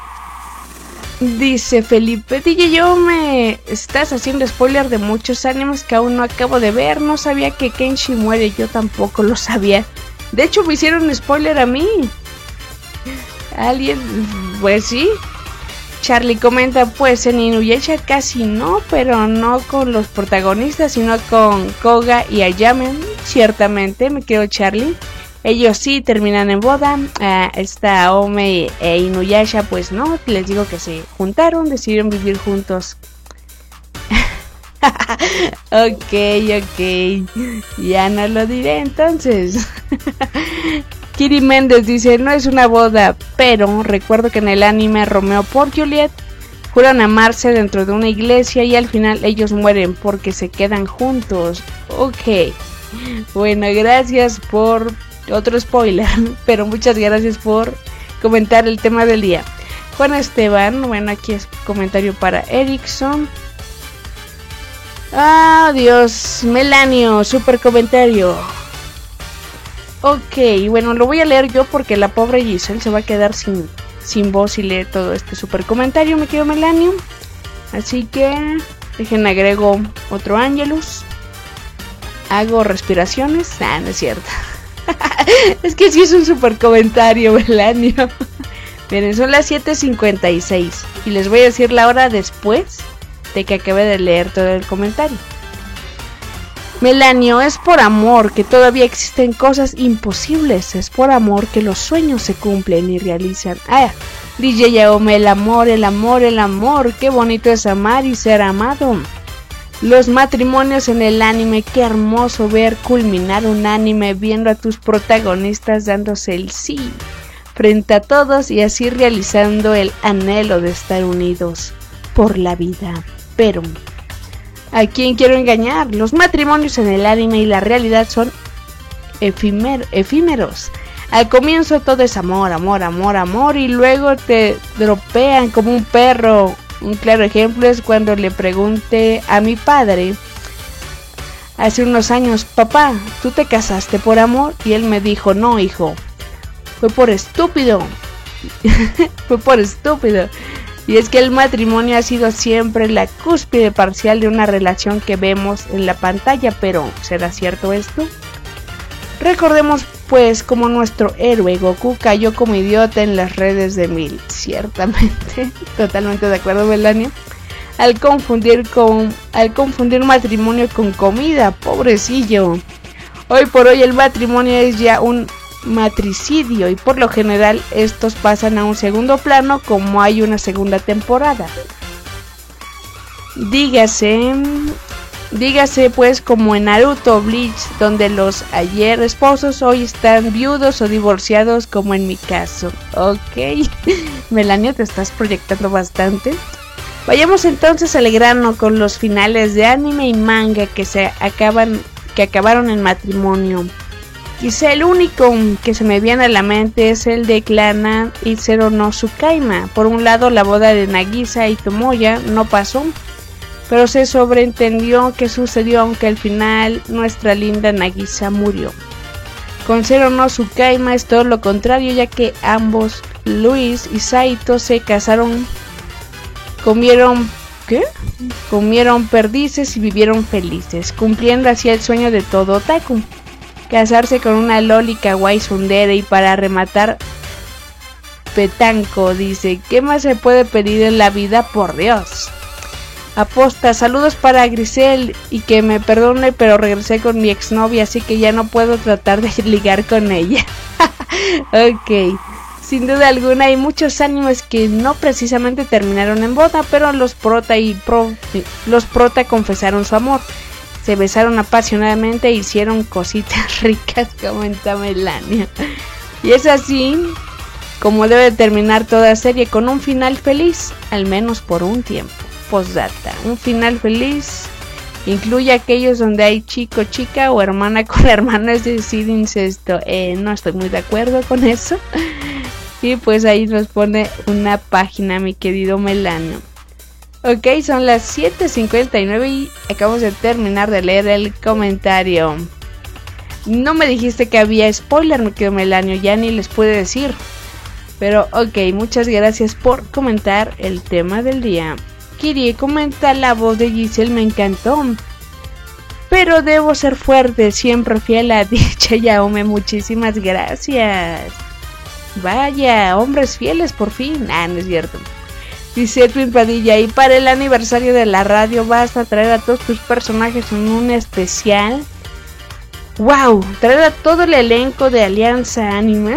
Dice Felipe, DJ, yo me estás haciendo spoiler de muchos animes que aún no acabo de ver. No sabía que Kenshi muere, yo tampoco lo sabía. De hecho me hicieron spoiler a mí. ¿Alguien? Pues sí. Charlie comenta, pues en Inuyasha casi no, pero no con los protagonistas, sino con Koga y Ayame. Ciertamente, me quedo Charlie. Ellos sí terminan en boda. Esta Aome e Inuyasha pues no, les digo que se juntaron, decidieron vivir juntos. Ok, ya no lo diré entonces. Kiri Méndez dice, no es una boda, pero recuerdo que en el anime Romeo por Juliet juran amarse dentro de una iglesia y al final ellos mueren porque se quedan juntos. Ok, bueno, gracias por otro spoiler, pero muchas gracias por comentar el tema del día. Juan Esteban, bueno, aquí es comentario para Erickson. Dios, Melanio, super comentario. Ok, bueno, lo voy a leer yo porque la pobre Giselle se va a quedar sin voz y lee todo este super comentario, me quedo Melanio. Así que dejen agrego otro Angelus. Hago respiraciones. No es cierto. Es que sí es un super comentario, Melanio. Miren, son las 7:56 y les voy a decir la hora después de que acabe de leer todo el comentario. Melanio, es por amor que todavía existen cosas imposibles. Es por amor que los sueños se cumplen y realizan. DJ Yaome, el amor, el amor, el amor. Qué bonito es amar y ser amado. Los matrimonios en el anime, qué hermoso ver culminar un anime viendo a tus protagonistas dándose el sí frente a todos y así realizando el anhelo de estar unidos por la vida. Pero ¿a quién quiero engañar? Los matrimonios en el anime y la realidad son efímeros. Al comienzo todo es amor, amor, amor, amor y luego te dropean como un perro. Un claro ejemplo es cuando le pregunté a mi padre hace unos años: papá, ¿tú te casaste por amor? Y él me dijo: no, hijo, fue por estúpido. Fue por estúpido. Y es que el matrimonio ha sido siempre la cúspide parcial de una relación que vemos en la pantalla, pero ¿será cierto esto? Recordemos pues como nuestro héroe Goku cayó como idiota en las redes de Mil. Ciertamente, totalmente de acuerdo, Melanio. Al confundir matrimonio con comida, pobrecillo. Hoy por hoy el matrimonio es ya un matricidio y por lo general estos pasan a un segundo plano como hay una segunda temporada. Dígase pues como en Naruto, Bleach, donde los ayer esposos hoy están viudos o divorciados como en mi caso. Ok, Melanio, te estás proyectando bastante. Vayamos entonces al grano con los finales de anime y manga que acabaron en matrimonio. Quizá el único que se me viene a la mente es el de Clannad y Zero no Tsukaima. Por un lado, la boda de Nagisa y Tomoya no pasó, pero se sobreentendió que sucedió, aunque al final nuestra linda Nagisa murió. Con Zero no Tsukaima es todo lo contrario, ya que ambos, Luis y Saito, se casaron, comieron perdices y vivieron felices, cumpliendo así el sueño de todo otaku: casarse con una loli kawaii tsundere. Y para rematar, Petanco dice: ¿qué más se puede pedir en la vida, por Dios? Aposta, saludos para Grisel y que me perdone, pero regresé con mi exnovia, así que ya no puedo tratar de ligar con ella. Ok, sin duda alguna hay muchos animes que no precisamente terminaron en boda, pero los prota confesaron su amor. Se besaron apasionadamente e hicieron cositas ricas, comenta Melanio. Y es así como debe terminar toda serie, con un final feliz, al menos por un tiempo. Postdata, un final feliz incluye aquellos donde hay chico, chica o hermana con hermana, es decir, incesto. No estoy muy de acuerdo con eso. Y pues ahí nos pone una página, mi querido Melanio. Ok, son las 7:59 y acabamos de terminar de leer el comentario. No me dijiste que había spoiler, mi querido Melanio, ya ni les pude decir. Pero ok, muchas gracias por comentar el tema del día. Kirie comenta: la voz de Giselle me encantó, pero debo ser fuerte, siempre fiel a DJ Yaome. Muchísimas gracias. Vaya, hombres fieles por fin. No es cierto. Dice Edwin Padilla: y para el aniversario de la radio vas a traer a todos tus personajes en un especial. Wow, traer a todo el elenco de Alianza Anime.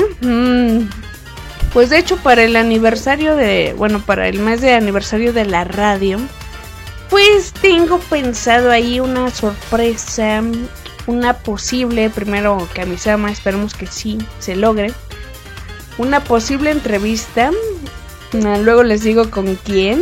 Pues de hecho para el aniversario para el mes de aniversario de la radio, pues tengo pensado ahí una sorpresa, una posible, primero Kamisama, esperemos que sí se logre, una posible entrevista, luego les digo con quién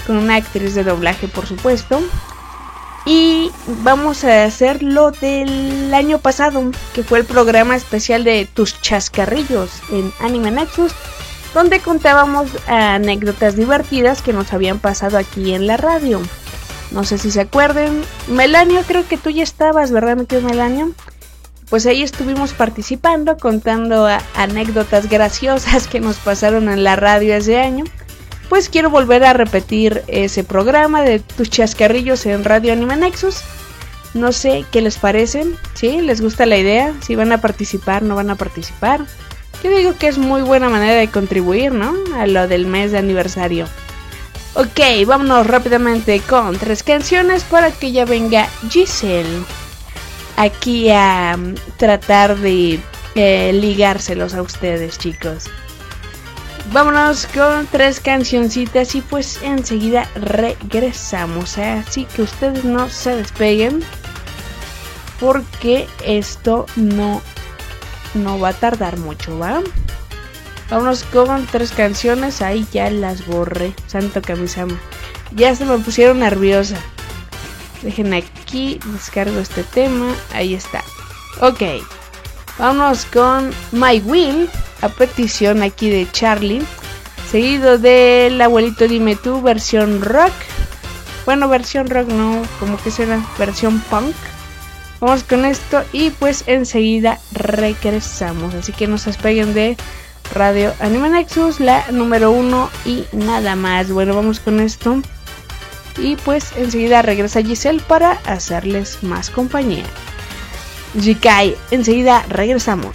con una actriz de doblaje, por supuesto. Y vamos a hacer lo del año pasado, que fue el programa especial de Tus Chascarrillos en Anime Nexus, donde contábamos anécdotas divertidas que nos habían pasado aquí en la radio. No sé si se acuerden. Melanio, creo que tú ya estabas, ¿verdad, mi querido Melanio? Pues ahí estuvimos participando, contando anécdotas graciosas que nos pasaron en la radio ese año. Pues quiero volver a repetir ese programa de Tus Chascarrillos en Radio Anime Nexus. No sé qué les parece, ¿sí? ¿Les gusta la idea? ¿Si van a participar, no van a participar? Yo digo que es muy buena manera de contribuir, ¿no? A lo del mes de aniversario. Ok, vámonos rápidamente con 3 canciones para que ya venga Giselle aquí a tratar de ligárselos a ustedes, chicos. Vámonos con 3 cancioncitas y pues enseguida regresamos, así que ustedes no se despeguen porque esto no va a tardar mucho, ¿va? Vámonos con 3 canciones, ahí ya las borré, santo Kamisama, ya se me pusieron nerviosa. Dejen aquí, descargo este tema, ahí está. Ok, vámonos con My Will, a petición aquí de Charlie, seguido del Abuelito Dime Tú, versión rock. Bueno, versión rock no, como que será versión punk. Vamos con esto y pues enseguida regresamos, así que no se despeguen de Radio Anime Nexus, la número 1 y nada más. Bueno, vamos con esto y pues enseguida regresa Giselle para hacerles más compañía. Jikai, enseguida regresamos.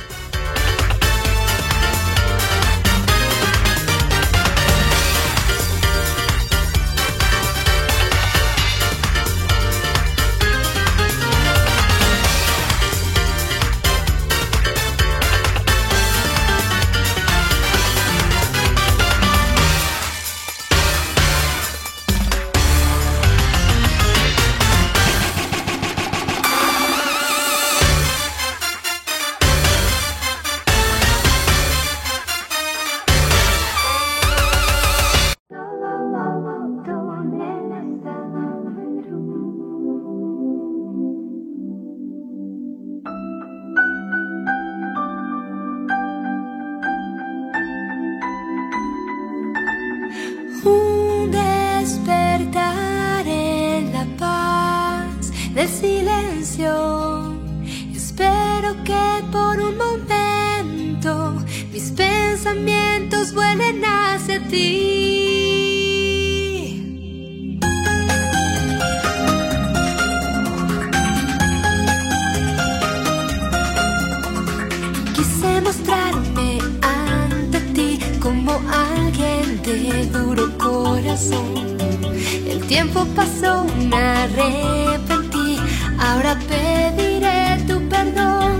del silencio. Espero que por un momento mis pensamientos vuelen hacia ti. Quise mostrarme ante ti como alguien de duro corazón. El tiempo pasó, me arrepentí, ahora pediré tu perdón.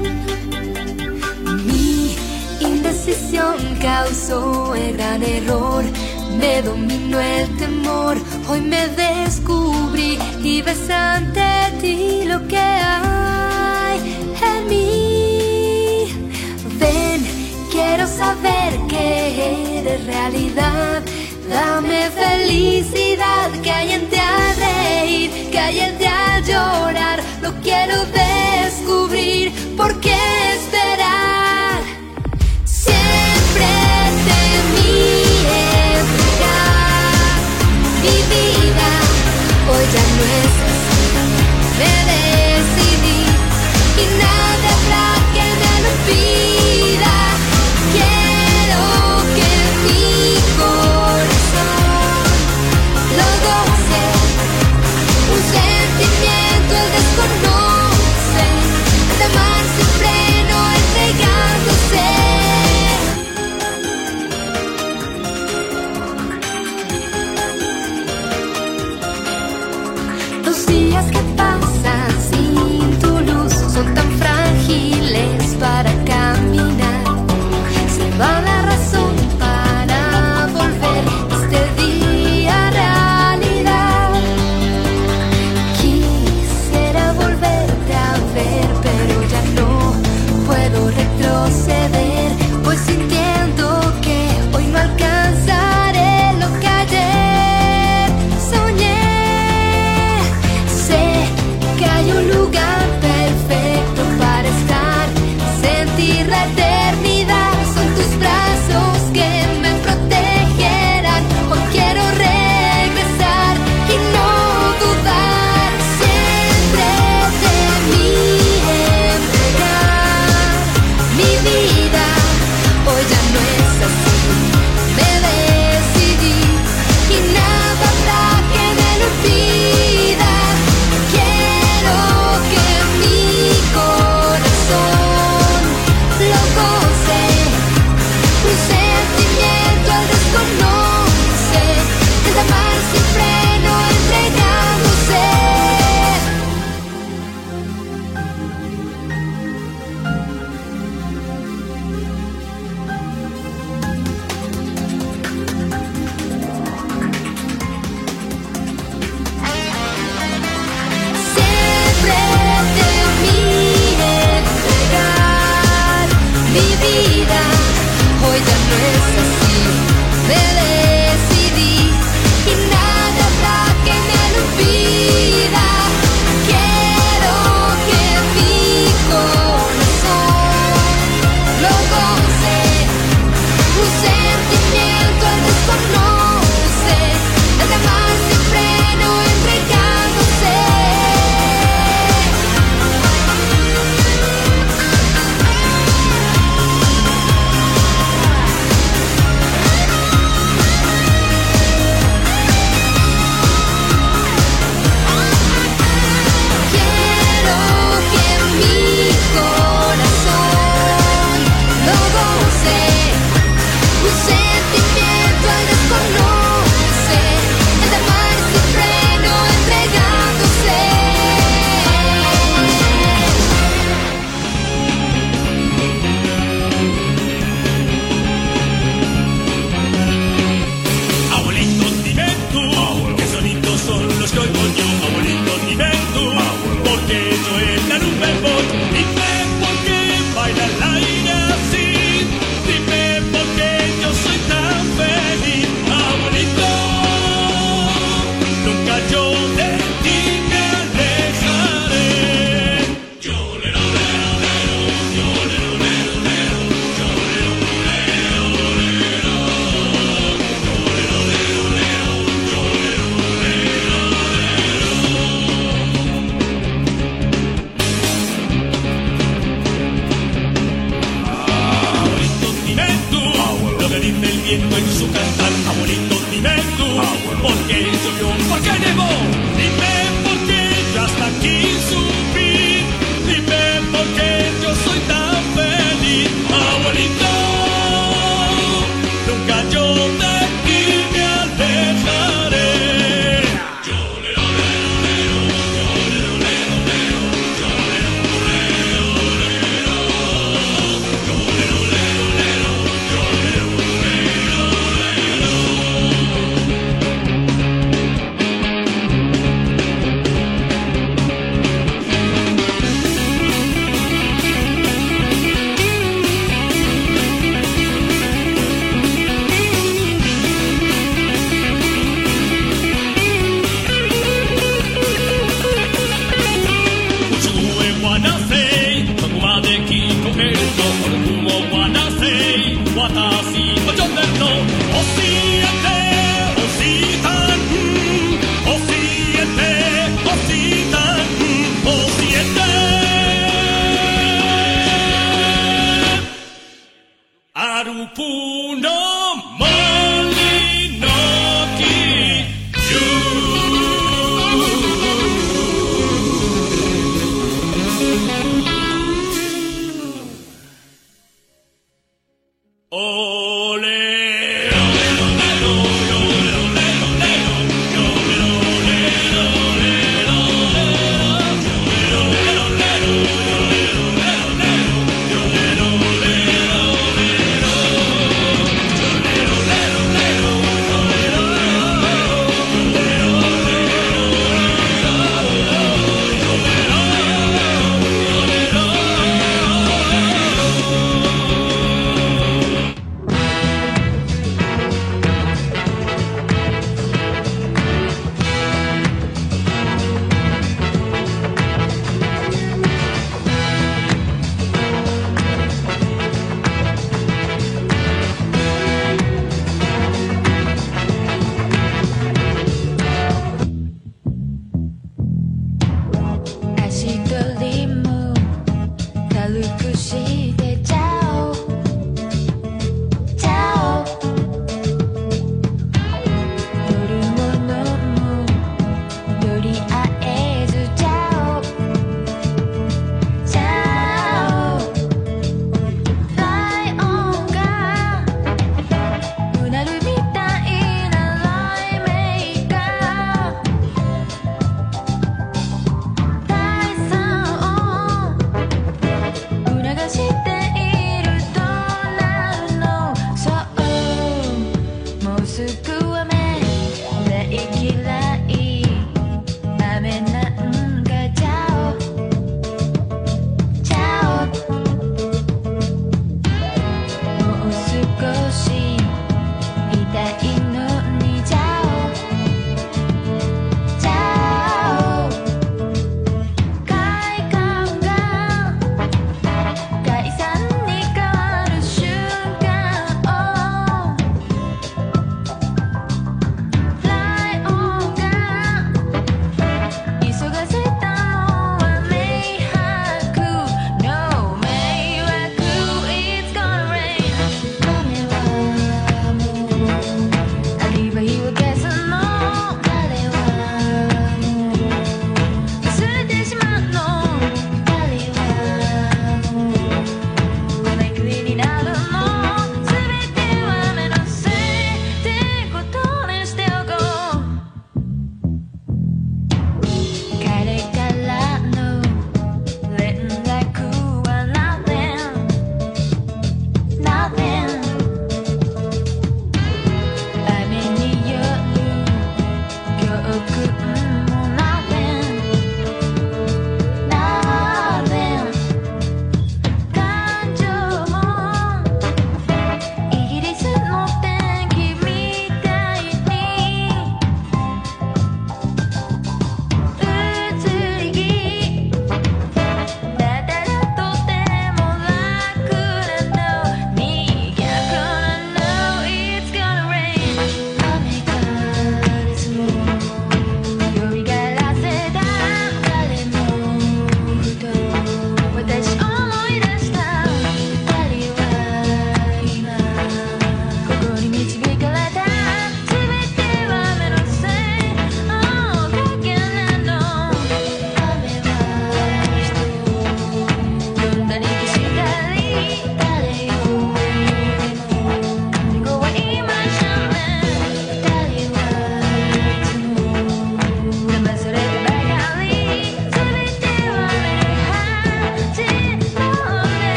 Mi indecisión causó el gran error, me dominó el temor. Hoy me descubrí y ves ante ti lo que hay en mí. Ven, quiero saber que eres realidad. Dame felicidad, que hay en ti al reír, que hay en ti al llorar. Lo quiero descubrir, ¿por qué esperar? Siempre temí entregar mi vida, hoy ya no es así. Me decidí y nada habrá que me lo impida. Quiero que mi corazón lo goce, un sentimiento el desconocer.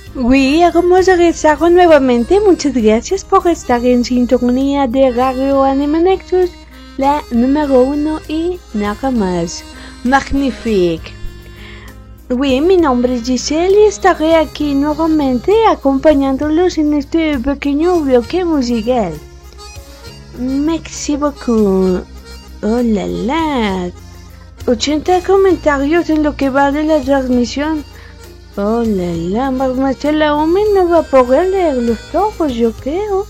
Oui, hemos regresado nuevamente. Muchas gracias por estar en sintonía de Radio Anime Nexus, la número 1 y nada más. Magnifique. Oui, mi nombre es Giselle y estaré aquí nuevamente acompañándolos en este pequeño bloque musical. Merci beaucoup. Oh la la. 80 comentarios en lo que va de la transmisión. Oh la la, Marcela Ome no va a poder leerlos todos, yo creo.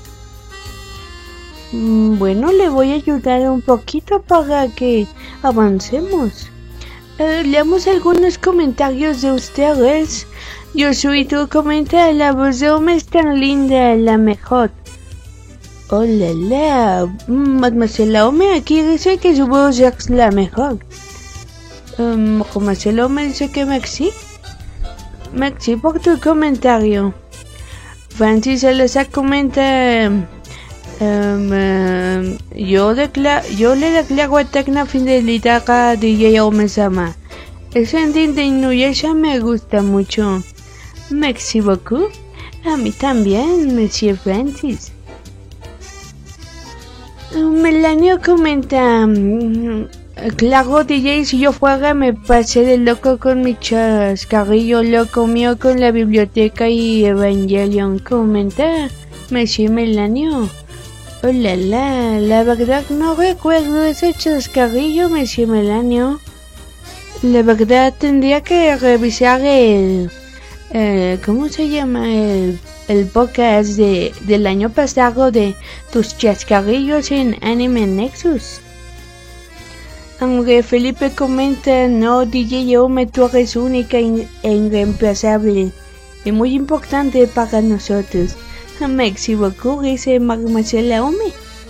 Bueno, le voy a ayudar un poquito para que avancemos. Leamos algunos comentarios de ustedes. Yo soy tu comenta, la voz de Ome es tan linda, la mejor. Oh la la, Mademoiselle Ome aquí dice que su voz es la mejor. Mademoiselle Ome dice que merci. Merci por tu comentario. Francis Salazar comenta... yo le declaro eterna fidelidad a DJ Ome-sama. Ese ending de Inuyasha me gusta mucho. Merci beaucoup. A mí también, Monsieur Francis. Melanio comenta... claro, DJ, si yo fuera me pasé de loco con mi chascarrillo, lo comió con la biblioteca y Evangelion. Comenta Monsieur Melanio. Oh la verdad no recuerdo ese chascarrillo, Monsieur Melanio. La verdad tendría que revisar el... ¿cómo se llama? El podcast del año pasado de tus chascarrillos en Anime Nexus. Aunque Felipe comenta, no, DJ Ome, tú eres única e irreemplazable y muy importante para nosotros. Merci beaucoup, dice Mademoiselle Ome.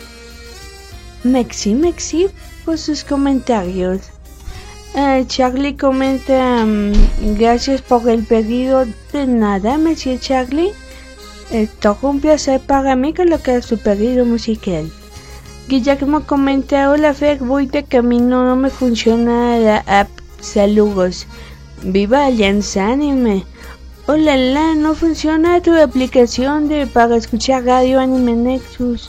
Merci por sus comentarios. Charlie comenta, gracias por el pedido. De nada, Monsieur Charlie. Es todo un placer para mí colocar su pedido musical. Guillermo comenta, hola Fer, voy de camino, no me funciona la app, saludos. Viva Alianza Anime. Hola la, no funciona tu aplicación para escuchar Radio Anime Nexus.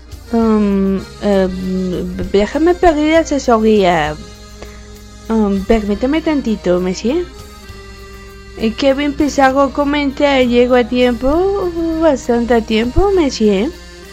Déjame pedir asesoría. Permítame tantito, Monsieur. Kevin Pizarro comenta, llego a tiempo, bastante a tiempo, Monsieur.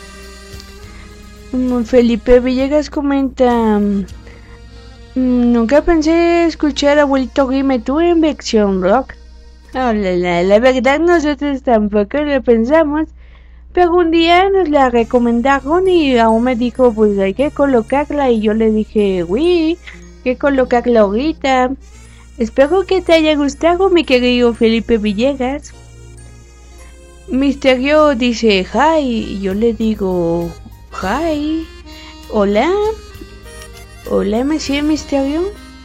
Felipe Villegas comenta, nunca pensé escuchar a Abuelito Rime tú en versión rock. Oh, la verdad nosotros tampoco lo pensamos, pero un día nos la recomendaron y aún me dijo pues hay que colocarla y yo le dije uy, hay que colocarla ahorita. Espero que te haya gustado, mi querido Felipe Villegas. Misterio dice hi y yo le digo hi. Hola. Hola, Monsieur Misterio.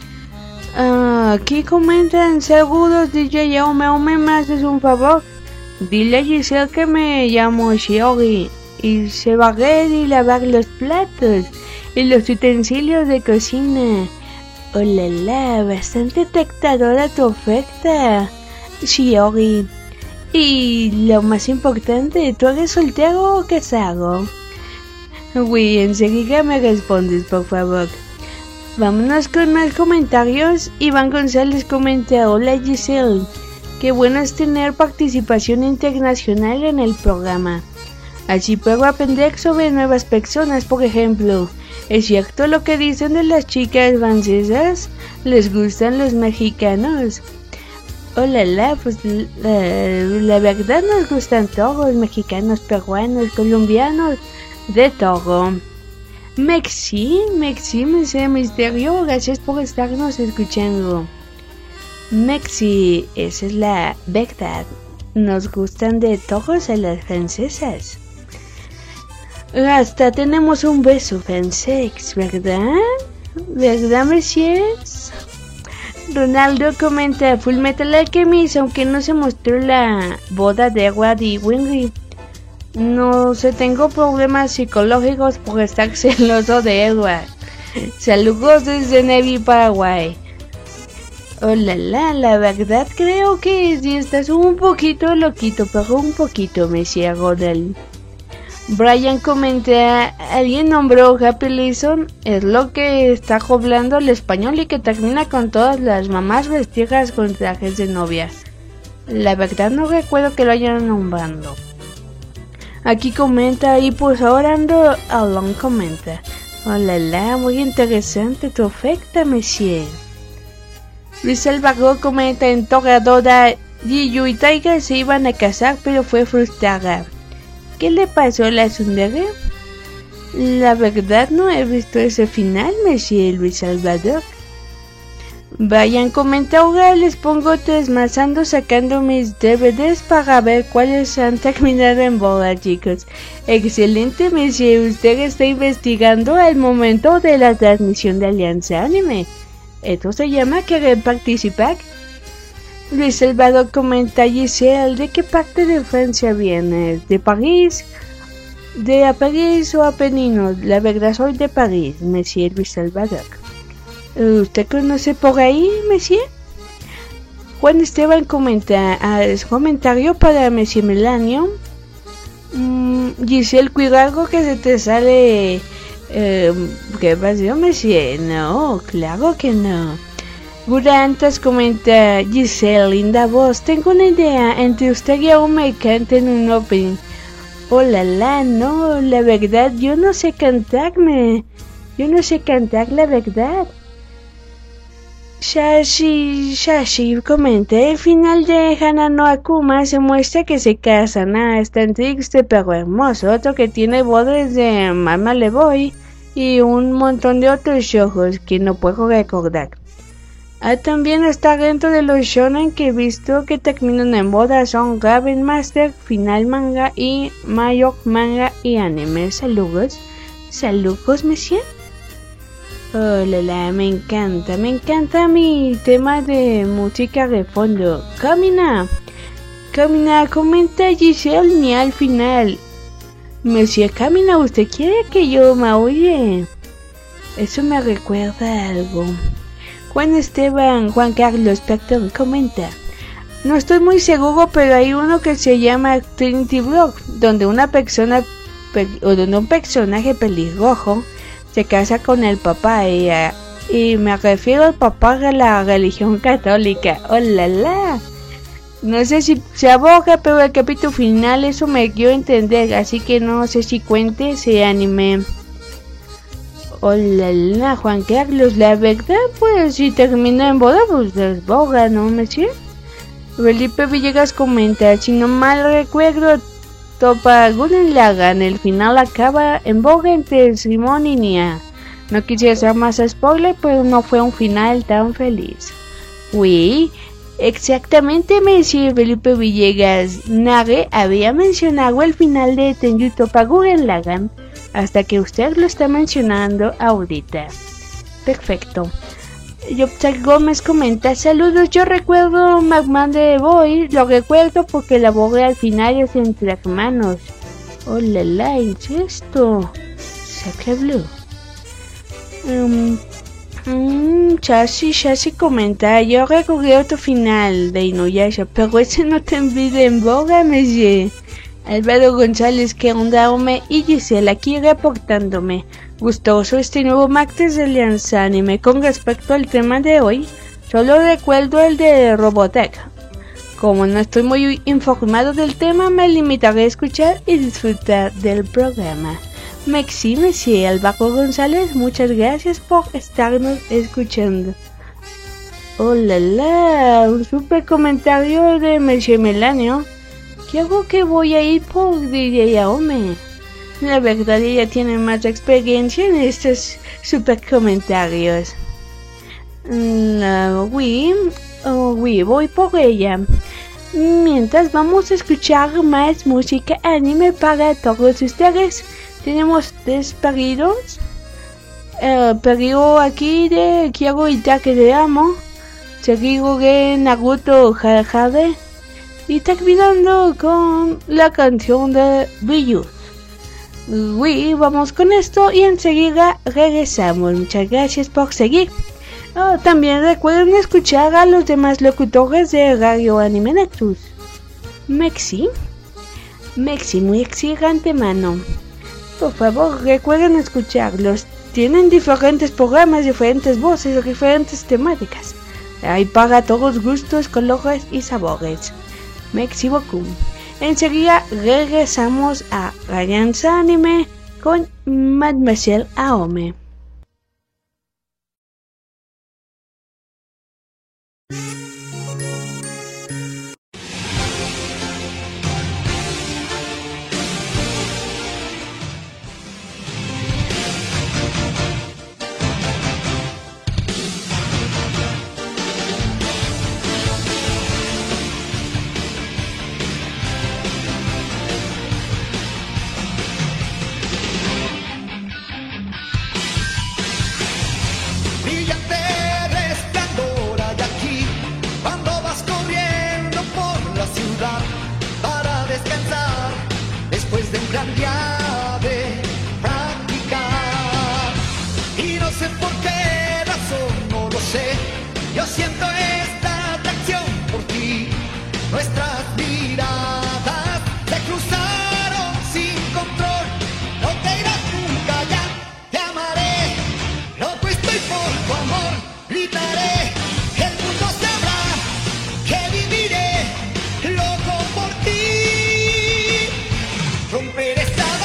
Aquí comentan, saludos DJ Ome, me haces un favor. Dile a Giselle que me llamo Shiori y se va a barrer y lavar los platos y los utensilios de cocina. Hola la, bastante tentadora tu oferta, Shiori. Y lo más importante, ¿tú eres soltero o casado? Uy, enseguida me respondes, por favor. Vámonos con más comentarios. Iván González comenta, hola Giselle, qué bueno es tener participación internacional en el programa. Así puedo aprender sobre nuevas personas, por ejemplo. ¿Es cierto lo que dicen de las chicas francesas? ¿Les gustan los mexicanos? Hola la, pues la verdad nos gustan todos, mexicanos, peruanos, colombianos, de todo. Merci, Monsieur Misterio, gracias por estarnos escuchando. Merci, esa es la verdad. Nos gustan de todos a las francesas. Hasta tenemos un beso francés, ¿verdad? ¿Verdad, messieurs? Ronaldo comenta, Fullmetal Alchemist, aunque no se mostró la boda de Edward y Winry. No sé, tengo problemas psicológicos por estar celoso de Edward. Saludos desde Navy, Paraguay. Hola, la verdad creo que sí estás un poquito loquito, pero un poquito, Monsieur Rodel. Brian comenta, alguien nombró Happy Leeson, es lo que está hablando el español y que termina con todas las mamás vestidas con trajes de novia. La verdad no recuerdo que lo hayan nombrado. Aquí comenta, y pues ahora ando, Alon comenta, hola, muy interesante tu oferta, Monsieur. Luis Salvador comenta, en Toradora, Giyu y Taiga se iban a casar pero fue frustrada. ¿Qué le pasó a la tsundere? La verdad no he visto ese final, Monsieur Luis Salvador. Vayan, comenta, ahora les pongo 3 más, ando sacando mis DVDs para ver cuáles han terminado en boda, chicos. Excelente, Monsieur, usted está investigando al momento de la transmisión de Alianza Anime. ¿Esto se llama querer participar? Luis Salvador comenta, Giselle, ¿de qué parte de Francia vienes? ¿De París? ¿De a París o Apeninos? La verdad soy de París, Monsieur Luis Salvador. ¿Usted conoce por ahí, Monsieur? Juan Esteban comenta, comentario para Monsieur Melanio. Giselle, cuidado que se te sale... ¿Qué pasó, Monsieur? No, claro que no. Gurantas comenta, Giselle, linda voz, tengo una idea, entre usted y Aume canten un opening. Hola, no, la verdad, yo no sé cantar, la verdad. Shashi comenta, el final de Hana no Akuma se muestra que se casan, es tan triste pero hermoso, otro que tiene bodas de Mama Le Boy y un montón de otros shoujos que no puedo recordar. También está dentro de los shonen que he visto que terminan en boda son Raven Master, Final Manga y Mayor Manga y Anime. Saludos, Monsieur. Hola, me encanta mi tema de música de fondo. Camina, comenta Giselle ni al final. Monsieur Camina, ¿usted quiere que yo me oye? Eso me recuerda a algo. Juan Carlos Pector comenta, no estoy muy seguro, pero hay uno que se llama Trinity Block, donde un personaje pelirrojo se casa con el papá y me refiero al papá de la religión católica. ¡Hola! No sé si se aboga, pero el capítulo final eso me dio a entender, así que no sé si cuente ese anime. Hola, Juan Carlos, la verdad, pues si termina en boda, pues es boda, ¿no, Monsieur? Felipe Villegas comenta, si no mal recuerdo, Topa Gurren Lagann, el final acaba en boda entre Simón y Nia. No quisiera hacer más spoiler, pero no fue un final tan feliz. Uy, exactamente, Monsieur Felipe Villegas. Nage había mencionado el final de Tenyu Topa Gurren Lagann, hasta que usted lo está mencionando ahorita. Perfecto. Yoptar Gómez comenta, saludos, yo recuerdo Magman de Boy, lo recuerdo porque la boda al final es entre hermanos. Hola, ¿es esto? Sacre Blue. Chashi comenta, yo recordé otro final de Inuyasha, pero ese no te envide en boga, Monsieur. Álvaro González, que onda, y Giselle aquí reportándome. Gustoso este nuevo martes de Alianza Anime. Con respecto al tema de hoy, solo recuerdo el de Robotech. Como no estoy muy informado del tema, me limitaré a escuchar y disfrutar del programa. Merci, Monsieur Álvaro González, muchas gracias por estarnos escuchando. Hola, un super comentario de Monsieur Melanio. Creo que voy a ir por DJ Aome. La verdad, ella tiene más experiencia en estos super comentarios. Oui, voy por ella. Mientras vamos a escuchar más música anime para todos ustedes. Tenemos 3 pedidos. Pedido aquí de Quiero Itaque de Amo. Seguido de Naruto Harahade. Y terminando con la canción de Biyuth. Vamos con esto y enseguida regresamos. Muchas gracias por seguir También recuerden escuchar a los demás locutores de Radio Anime Nexus. Mexi, muy exigente, mano. Por favor, recuerden escucharlos. Tienen diferentes programas, diferentes voces, diferentes temáticas. Hay para todos gustos, colores y sabores. Mexi Boku. Enseguida regresamos a Alianza Anime con Mademoiselle Aome. Romper esta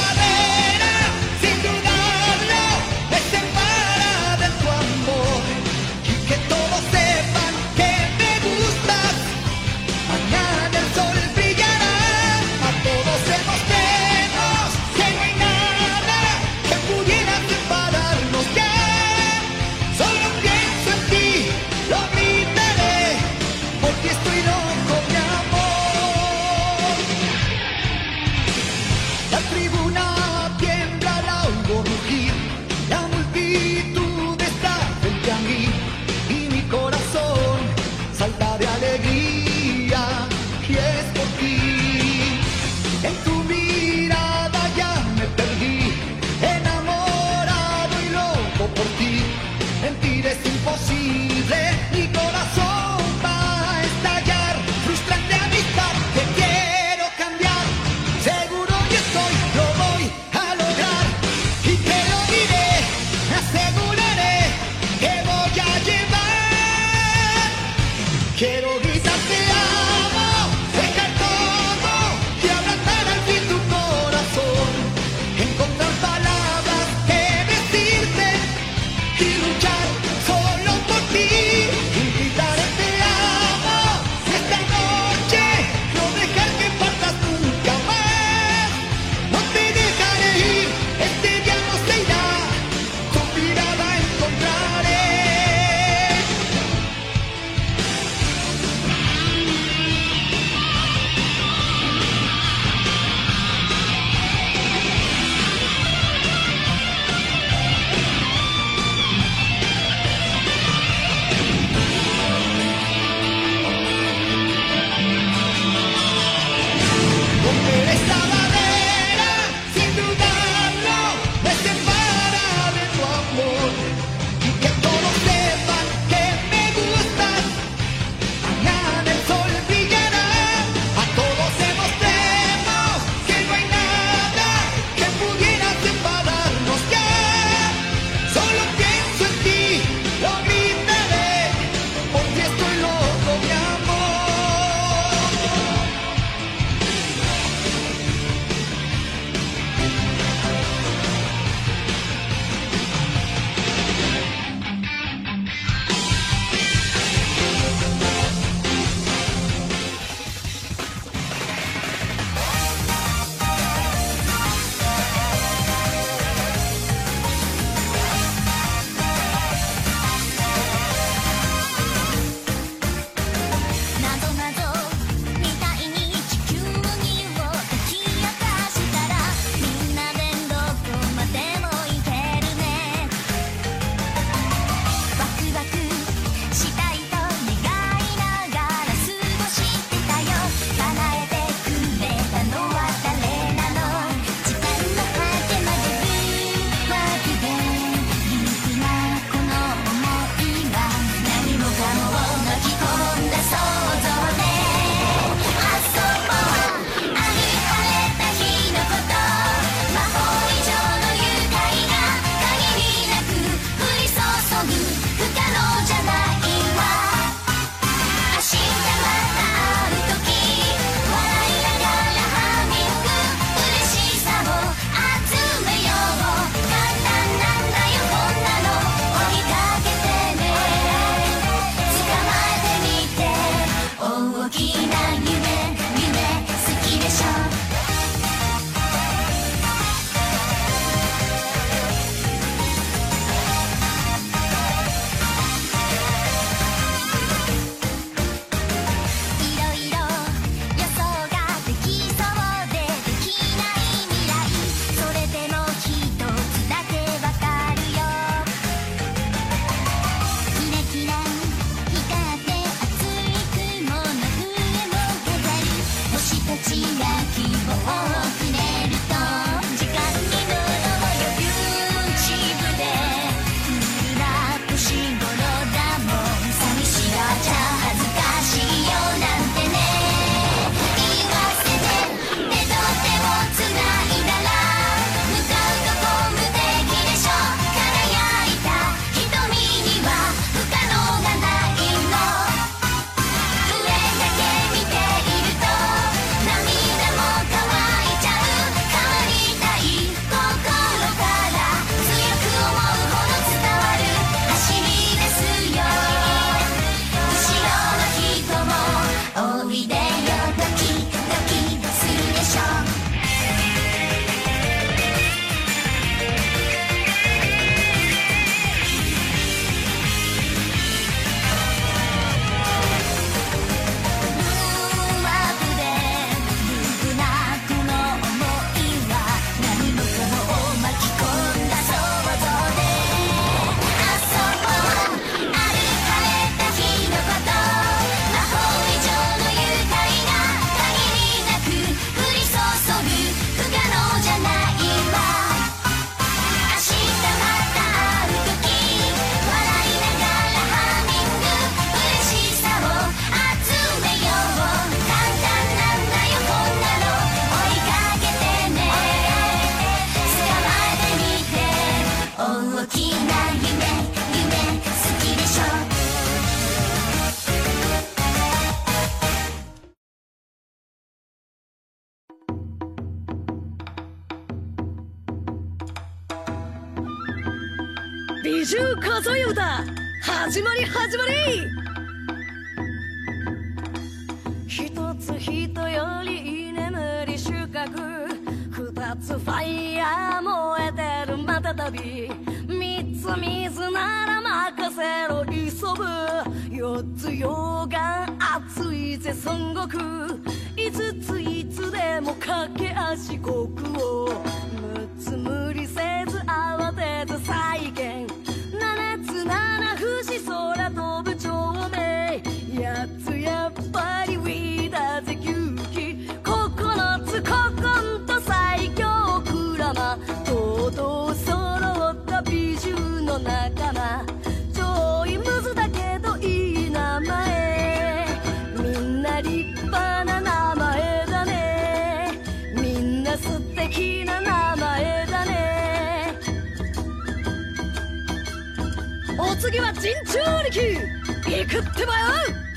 ちが希望をくれると時間に乗ろうよ YouTube でな年頃だもん寂しがっちゃ恥ずかしいよなんてね言わせて手と手をつないだら向かうとこ無敵でしょ輝いた瞳には不可能がないの上だけ見ていると涙も乾いちゃう変わりたい心から強く思うほど伝わる走りですよ後ろの人もおいでよドキドキするでしょ無枠で無なこの想いは何もかもを巻き込んだ想像で遊ぼう歩かれた日のこと魔法以上の愉快な限りなく降り注ぐ不可能じゃないわ明日また会う時笑いながらハミング嬉しさを集めよう簡単なんだよこんなの追いかけてね捕まえてみて大きな夢好きでしょ美獣数え歌始まり一つ人より居眠り収穫二つファイヤー燃えてるまたたび三つ水なら任せろ急ぐ四つ溶岩熱いぜ孫悟空五ついつでも駆け足国王六つ無理せず慌てず再現七つ七不思空飛ぶ長命八つやっぱりウィーだぜ勇気九つ古今と最強クラマとうとう揃った美獣の仲間ちょいムズだけどいい名前みんな立派な名前だねみんな素敵な名前だねお次は陣中力行くってばよ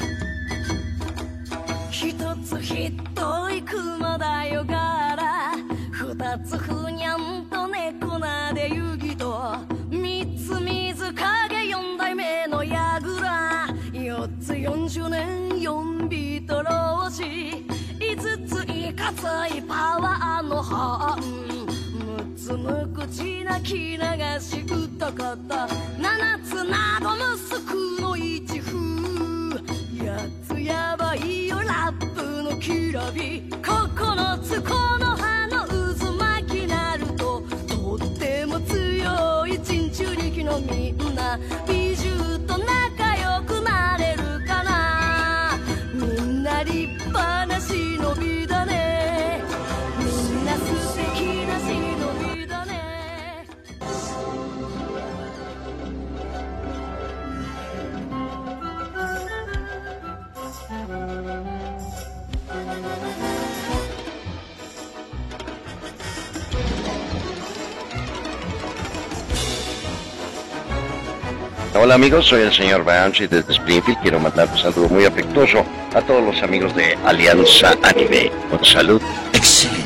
一つひどい熊だよ柄二つふにゃんと猫なで遊戯と三つ水影四代目の矢倉四つ40年四ビート老子五ついかついパワーの本六つ無口な気流し男と七つなど息子の一風八つやばいよラップのきらび九つこの葉の渦巻きなるととっても強い珍中力のみんな美獣と仲良くなれるかなみんな立派な忍びだねみんな素敵な忍びだね Hola amigos, soy el señor Banshee desde Springfield. Quiero mandar un saludo muy afectuoso a todos los amigos de Alianza Anime. Con salud. Excelente.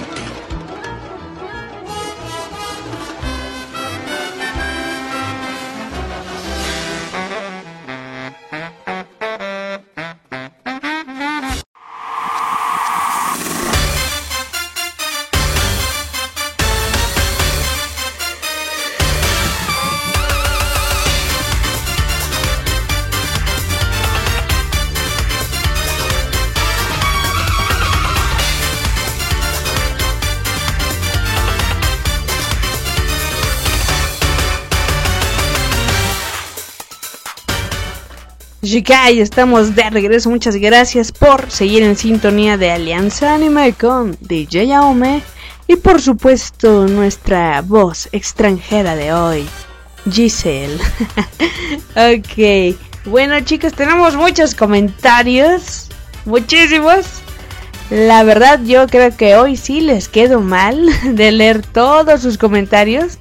Shikai, estamos de regreso. Muchas gracias por seguir en sintonía de Alianza Anime con DJ Aome. Y por supuesto, nuestra voz extranjera de hoy, Giselle. Ok, bueno chicos, tenemos muchos comentarios. Muchísimos. La verdad, yo creo que hoy sí les quedo mal de leer todos sus comentarios,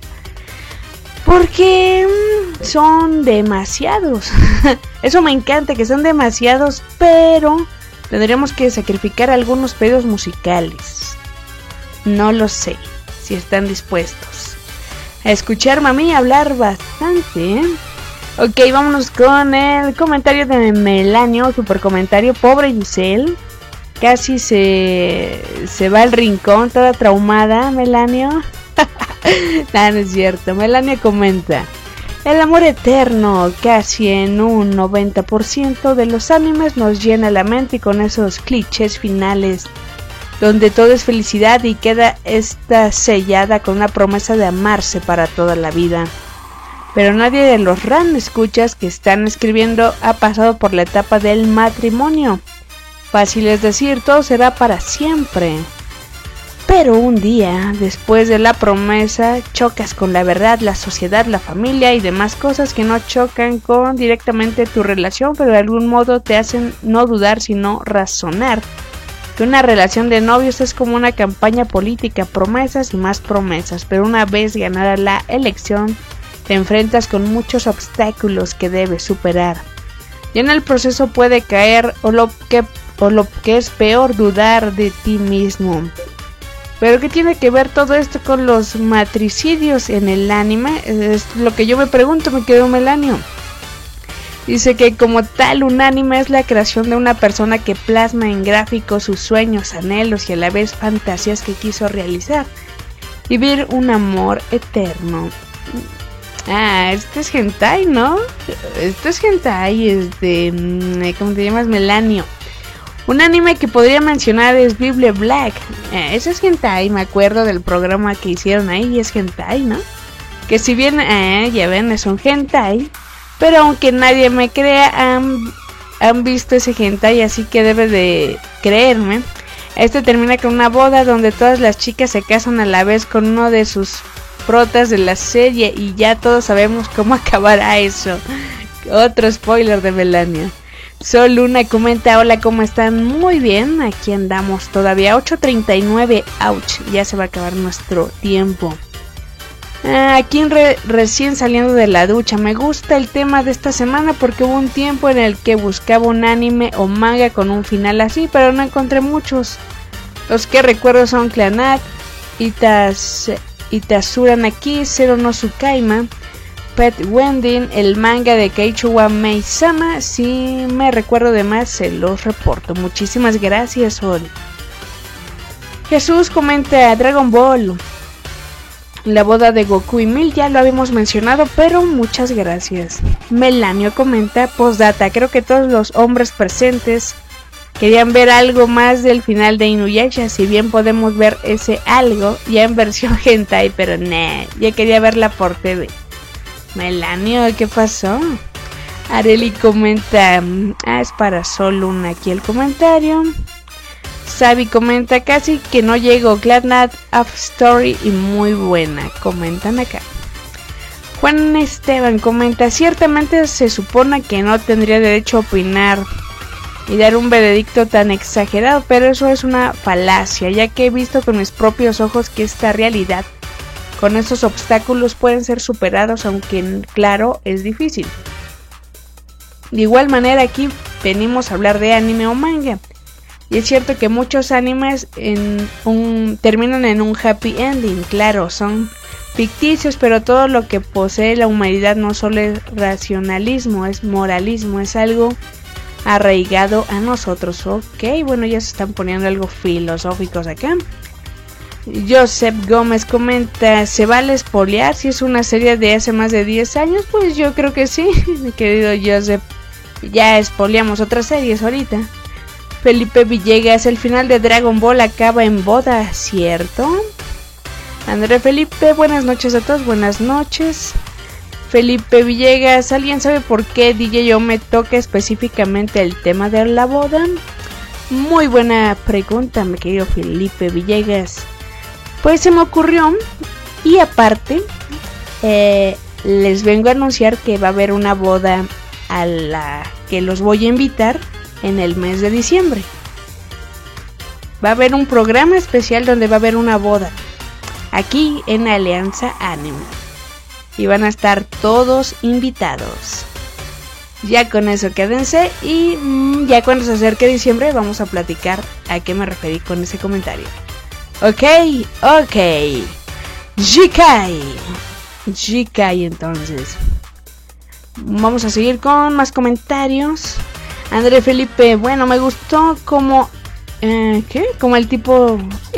porque son demasiados. Eso me encanta, que son demasiados, pero tendríamos que sacrificar algunos pedidos musicales. No lo sé, si están dispuestos a escucharme a mí hablar bastante, ¿eh? Ok, vámonos con el comentario de Melanio, super comentario. Pobre Giselle, casi se va al rincón, toda traumada, Melanio. No, no es cierto. Melanio comenta: el amor eterno, casi en un 90% de los animes nos llena la mente, y con esos clichés finales donde todo es felicidad y queda esta sellada con una promesa de amarse para toda la vida. Pero nadie de los ran escuchas que están escribiendo ha pasado por la etapa del matrimonio. Fácil es decir, todo será para siempre. Pero un día, después de la promesa, chocas con la verdad, la sociedad, la familia y demás cosas que no chocan con directamente tu relación, pero de algún modo te hacen no dudar sino razonar. Que una relación de novios es como una campaña política, promesas y más promesas, pero una vez ganada la elección, te enfrentas con muchos obstáculos que debes superar. Y en el proceso puede caer o lo que es peor, dudar de ti mismo. Pero ¿qué tiene que ver todo esto con los matricidios en el anime? Es lo que yo me pregunto, me quedo Melanio. Dice que como tal un anime es la creación de una persona que plasma en gráficos sus sueños, anhelos y a la vez fantasías que quiso realizar. Vivir un amor eterno. Ah, este es hentai, ¿no? Este es hentai, ¿cómo te llamas? Melanio. Un anime que podría mencionar es Bible Black. Ese es hentai, me acuerdo del programa que hicieron ahí y es hentai, ¿no? Que si bien, ya ven, es un hentai, pero aunque nadie me crea, han visto ese hentai, así que debe de creerme. Este termina con una boda donde todas las chicas se casan a la vez con uno de sus protas de la serie y ya todos sabemos cómo acabará eso. Otro spoiler de Melania. Sol Luna comenta: hola, ¿cómo están? Muy bien, aquí andamos todavía. 8:39, ouch, ya se va a acabar nuestro tiempo. Aquí recién saliendo de la ducha. Me gusta el tema de esta semana porque hubo un tiempo en el que buscaba un anime o manga con un final así, pero no encontré muchos. Los que recuerdo son Clannad, Itasura Naki, Zero no Tsukaima, Pet Wending, el manga de Keiichi wa Mei-sama. Si me recuerdo de más, se los reporto. Muchísimas gracias, Sol. Jesús comenta: Dragon Ball, la boda de Goku y Mil, ya lo habíamos mencionado, pero muchas gracias. Melanio comenta: postdata, creo que todos los hombres presentes querían ver algo más del final de Inuyasha, si bien podemos ver ese algo ya en versión hentai, pero nah, ya quería verla por TV. Melanio, ¿qué pasó? Areli comenta: es para Sol Luna aquí el comentario. Sabi comenta: casi que no llego, Clannad Up Story y muy buena, comentan acá. Juan Esteban comenta: ciertamente se supone que no tendría derecho a opinar y dar un veredicto tan exagerado, pero eso es una falacia, ya que he visto con mis propios ojos que esta realidad con esos obstáculos pueden ser superados, aunque claro, es difícil. De igual manera, aquí venimos a hablar de anime o manga. Y es cierto que muchos animes terminan en un happy ending. Claro, son ficticios, pero todo lo que posee la humanidad no solo es racionalismo, es moralismo, es algo arraigado a nosotros. Ok, bueno, ya se están poniendo algo filosóficos acá. Joseph Gómez comenta: ¿se vale spoilear si es una serie de hace más de 10 años? Pues yo creo que sí, mi querido Joseph. Ya spoileamos otras series ahorita. Felipe Villegas: el final de Dragon Ball acaba en boda, ¿cierto? André Felipe: buenas noches a todos, buenas noches. Felipe Villegas, ¿alguien sabe por qué DJ me toca específicamente el tema de la boda? Muy buena pregunta, mi querido Felipe Villegas. Pues se me ocurrió, y aparte, les vengo a anunciar que va a haber una boda a la que los voy a invitar en el mes de diciembre. Va a haber un programa especial donde va a haber una boda, aquí en Alianza Anime. Y van a estar todos invitados. Ya con eso quédense y ya cuando se acerque diciembre vamos a platicar a qué me referí con ese comentario. Ok. Jikai entonces. Vamos a seguir con más comentarios. André Felipe, bueno, me gustó como... ¿qué? Como el tipo...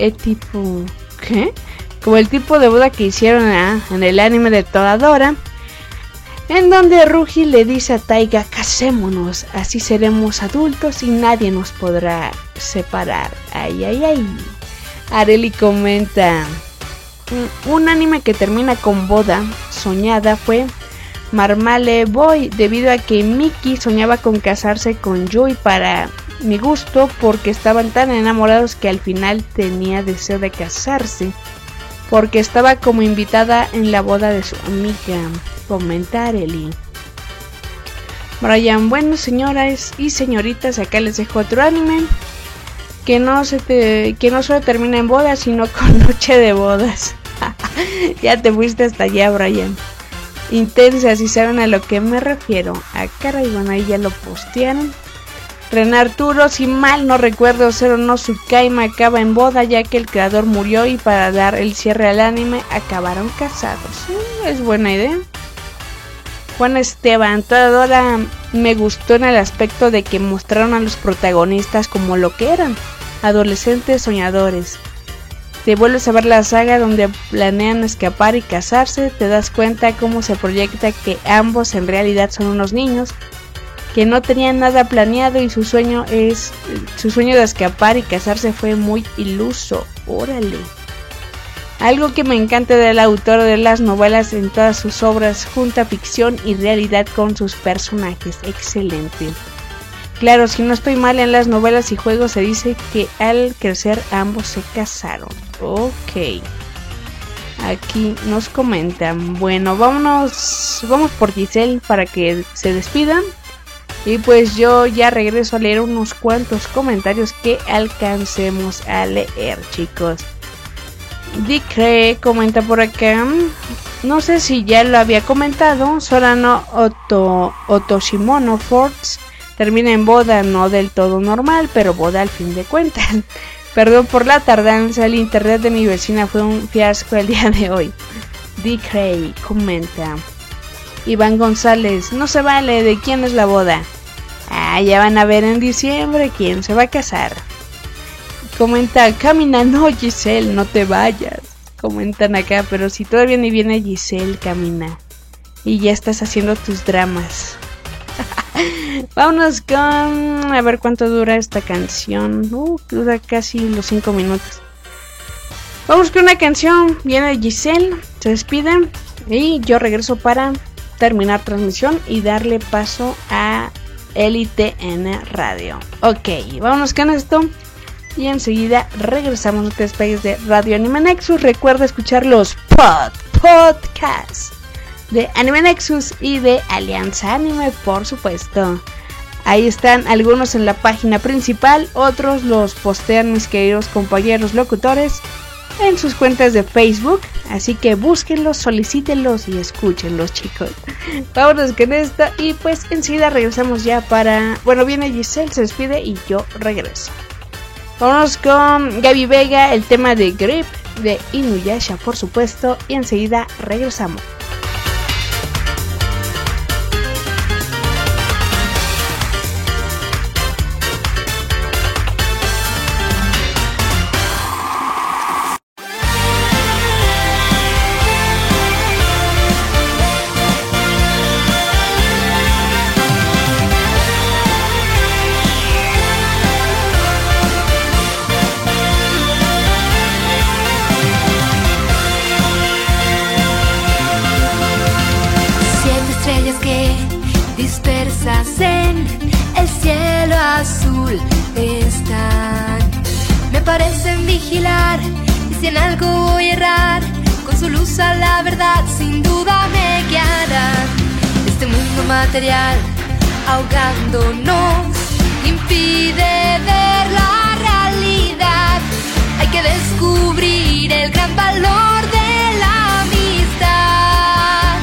¿qué? Como el tipo de boda que hicieron en el anime de Toradora, en donde Ruji le dice a Taiga: casémonos, así seremos adultos y nadie nos podrá separar. Ay. Areli comenta: un anime que termina con boda soñada fue Marmale Boy, debido a que Miki soñaba con casarse con Yui, para mi gusto, porque estaban tan enamorados que al final tenía deseo de casarse, porque estaba como invitada en la boda de su amiga. Comenta Areli. Brian, bueno, señoras y señoritas, acá les dejo otro anime que no solo termina en bodas, sino con noche de bodas. Ya te fuiste hasta allá, Brian. Intensas, y saben a lo que me refiero. Ah, caray, bueno, ahí ya lo postearon. Ren Arturo, si mal no recuerdo, Zero no Tsukaima acaba en boda, ya que el creador murió y para dar el cierre al anime acabaron casados. Es buena idea. Juan Esteban, Toradora me gustó en el aspecto de que mostraron a los protagonistas como lo que eran, adolescentes soñadores. Te vuelves a ver la saga donde planean escapar y casarse, te das cuenta cómo se proyecta que ambos en realidad son unos niños que no tenían nada planeado y su sueño de escapar y casarse fue muy iluso. Órale. Algo que me encanta del autor de las novelas: en todas sus obras junta ficción y realidad con sus personajes. Excelente. Claro, si no estoy mal, en las novelas y juegos se dice que al crecer ambos se casaron. Ok. Aquí nos comentan. Bueno, vamos por Giselle para que se despidan. Y pues yo ya regreso a leer unos cuantos comentarios que alcancemos a leer, chicos. Dicre comenta por acá. No sé si ya lo había comentado. Sorano Otoshimono Forts termina en boda, no del todo normal, pero boda al fin de cuentas. Perdón por la tardanza, el internet de mi vecina fue un fiasco el día de hoy. Dicre comenta. Iván González, no se vale, ¿de quién es la boda? Ya van a ver en diciembre quién se va a casar. Comenta, Camina, no Giselle, no te vayas. Comentan acá, pero si todavía ni viene Giselle, Camina. Y ya estás haciendo tus dramas. Vámonos con... a ver cuánto dura esta canción. Dura casi los 5 minutos. Vamos con una canción. Viene Giselle, se despide. Y yo regreso para terminar transmisión y darle paso a Elite N Radio. Ok, vámonos con esto y enseguida regresamos. No te despegues de Radio Anime Nexus. Recuerda escuchar los podcasts de Anime Nexus y de Alianza Anime, por supuesto. Ahí están algunos en la página principal, otros los postean mis queridos compañeros locutores en sus cuentas de Facebook, así que búsquenlos, solicítenlos y escúchenlos, chicos. Vámonos con esto y pues enseguida regresamos ya para... Bueno, viene Giselle, se despide y yo regreso. Vámonos con Gaby Vega, el tema de Grip de Inuyasha, por supuesto, y enseguida regresamos. si en algo voy a errar, con su luz a la verdad sin duda me guiará. Este mundo material ahogándonos impide ver la realidad. Hay que descubrir el gran valor de la amistad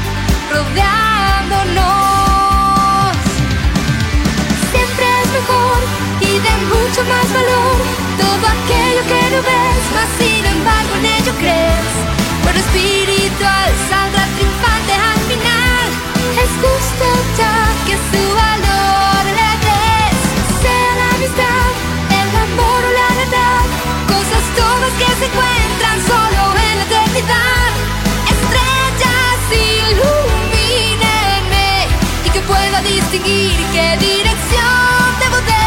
rodeándonos. Siempre es mejor y de mucho más valor todo aquello que no ves, mas sin embargo en ello crees. Pero espiritual saldrá triunfante al final. Es justo ya que su valor le des. Sea la amistad, el amor o la verdad, cosas todas que se encuentran solo en la eternidad. Estrellas ilumínenme y que pueda distinguir qué dirección debo de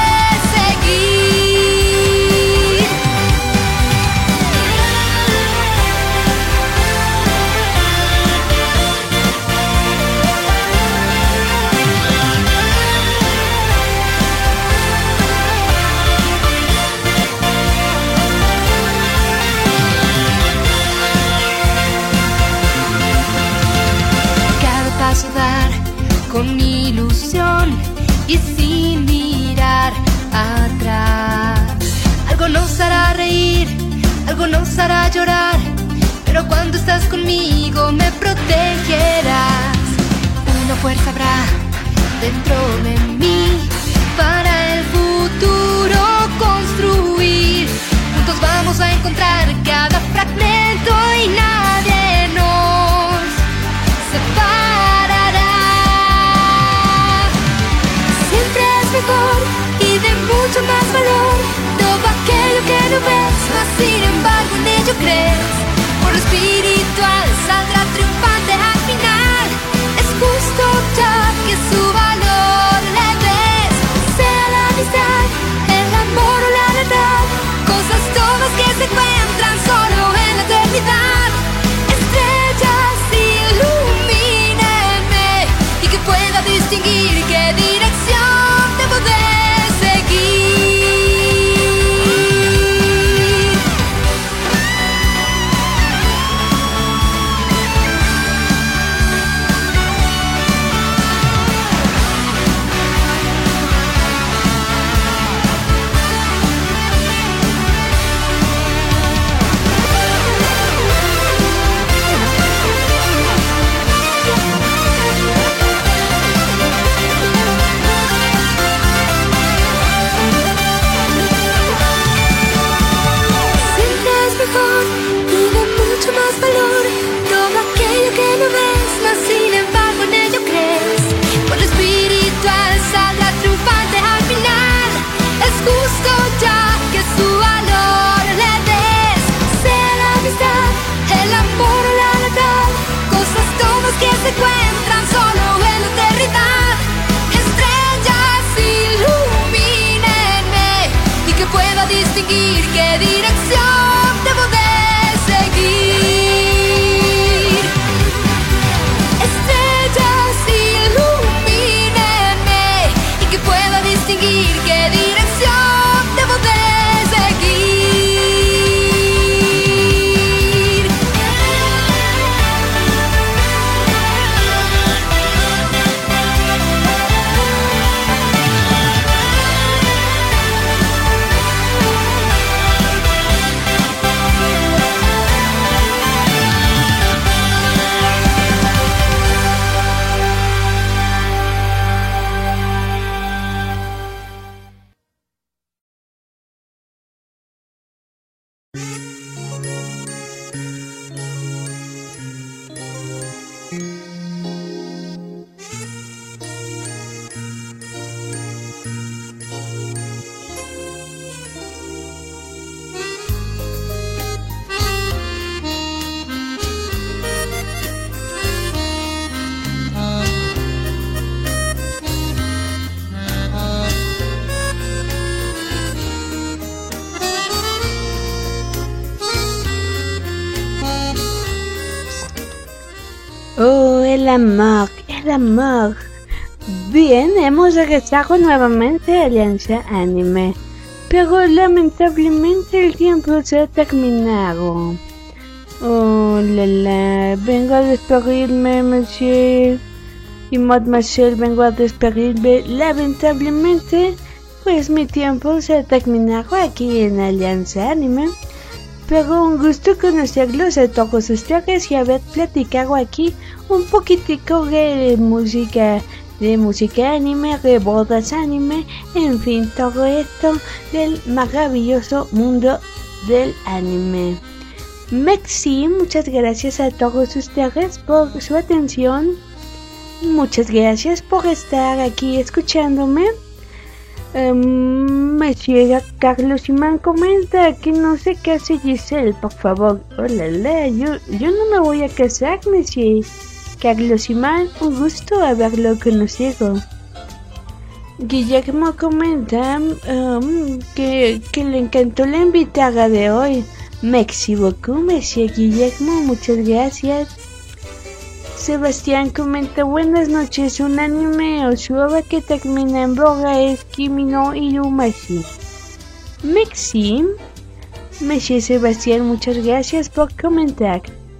seguir. Cada paso dar con ilusión y sin mirar atrás. Algo nos hará reír, algo nos hará llorar, pero cuando estás conmigo me protegerás. Una fuerza habrá dentro de mí para el futuro construir. Juntos vamos a encontrar cada fragmento y nadie nos separará. Siempre es mejor y de mucho más valor todo aquello que no ves, mas sin embargo en ello crees. Por lo espiritual saldrá triunfante al final. Es justo ya que su valor le des. Sea la amistad, el amor o la verdad, cosas todas que se encuentran solo en la eternidad. Estrellas ilumínenme y que pueda distinguir qué dirección debo de seguir. Siempre es mejor y de mucho más valor todo aquello que no ves, mas sin embargo en ello crees. Por lo espiritual saldrá triunfante al final. Es justo ya que su valor le des. Sea la amistad, el amor o la verdad, cosas todas que se encuentran solo en la eternidad. Estrellas ilumínenme y que pueda distinguir qué dirección debo de seguir. Estrellas ilumínenme y que pueda distinguir qué dirección debo de seguir. Oh, el amor, el amor. Bien, hemos regresado nuevamente a Alianza Anime. pero lamentablemente el tiempo se ha terminado. Oh, vengo a despedirme, monsieur y mademoiselle, vengo a despedirme. Lamentablemente, pues mi tiempo se ha terminado aquí en Alianza Anime. Pero un gusto conocerlos a todos ustedes y haber platicado aquí un poquitico de música anime, de bodas anime, en fin, todo esto del maravilloso mundo del anime. Mexi, muchas gracias a todos ustedes por su atención. Muchas gracias por estar aquí escuchándome. Monsieur Carlos Imán comenta que no sé qué hace Giselle, por favor. Hola, yo no me voy a casar, Monsieur Carlos Imán, un gusto haberlo conocido. Guillermo comenta que le encantó la invitada de hoy. Merci beaucoup, Monsieur Guillermo, muchas gracias. Sebastián comenta, buenas noches, un anime o su obra que termina en boga es Kimi no Irumashi. Mexi, Monsieur Sebastián, muchas gracias por comentar.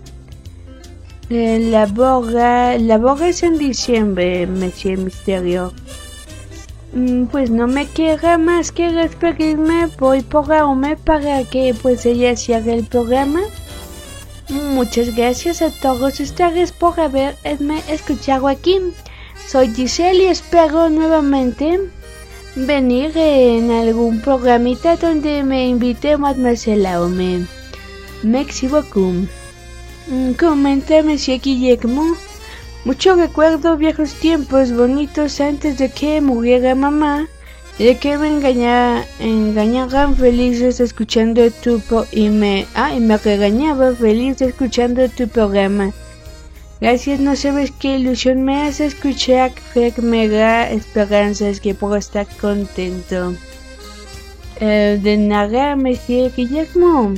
La boga es en diciembre, Monsieur Misterio. Pues no me queda más que despedirme, voy por Aome para que pues ella se haga el programa. Muchas gracias a todos ustedes por haberme escuchado aquí. Soy Giselle y espero nuevamente venir en algún programita donde me invite Mademoiselle Aome. Merci beaucoup. Comenta Monsieur Guillermo. Mucho recuerdo viejos tiempos bonitos antes de que muriera mamá. De que me engañaban felices escuchando y me regañaba feliz escuchando tu programa. Gracias, no sabes qué ilusión me hace escuchar, me da esperanzas que puedo estar contento. De nada, Monsieur Guillermo.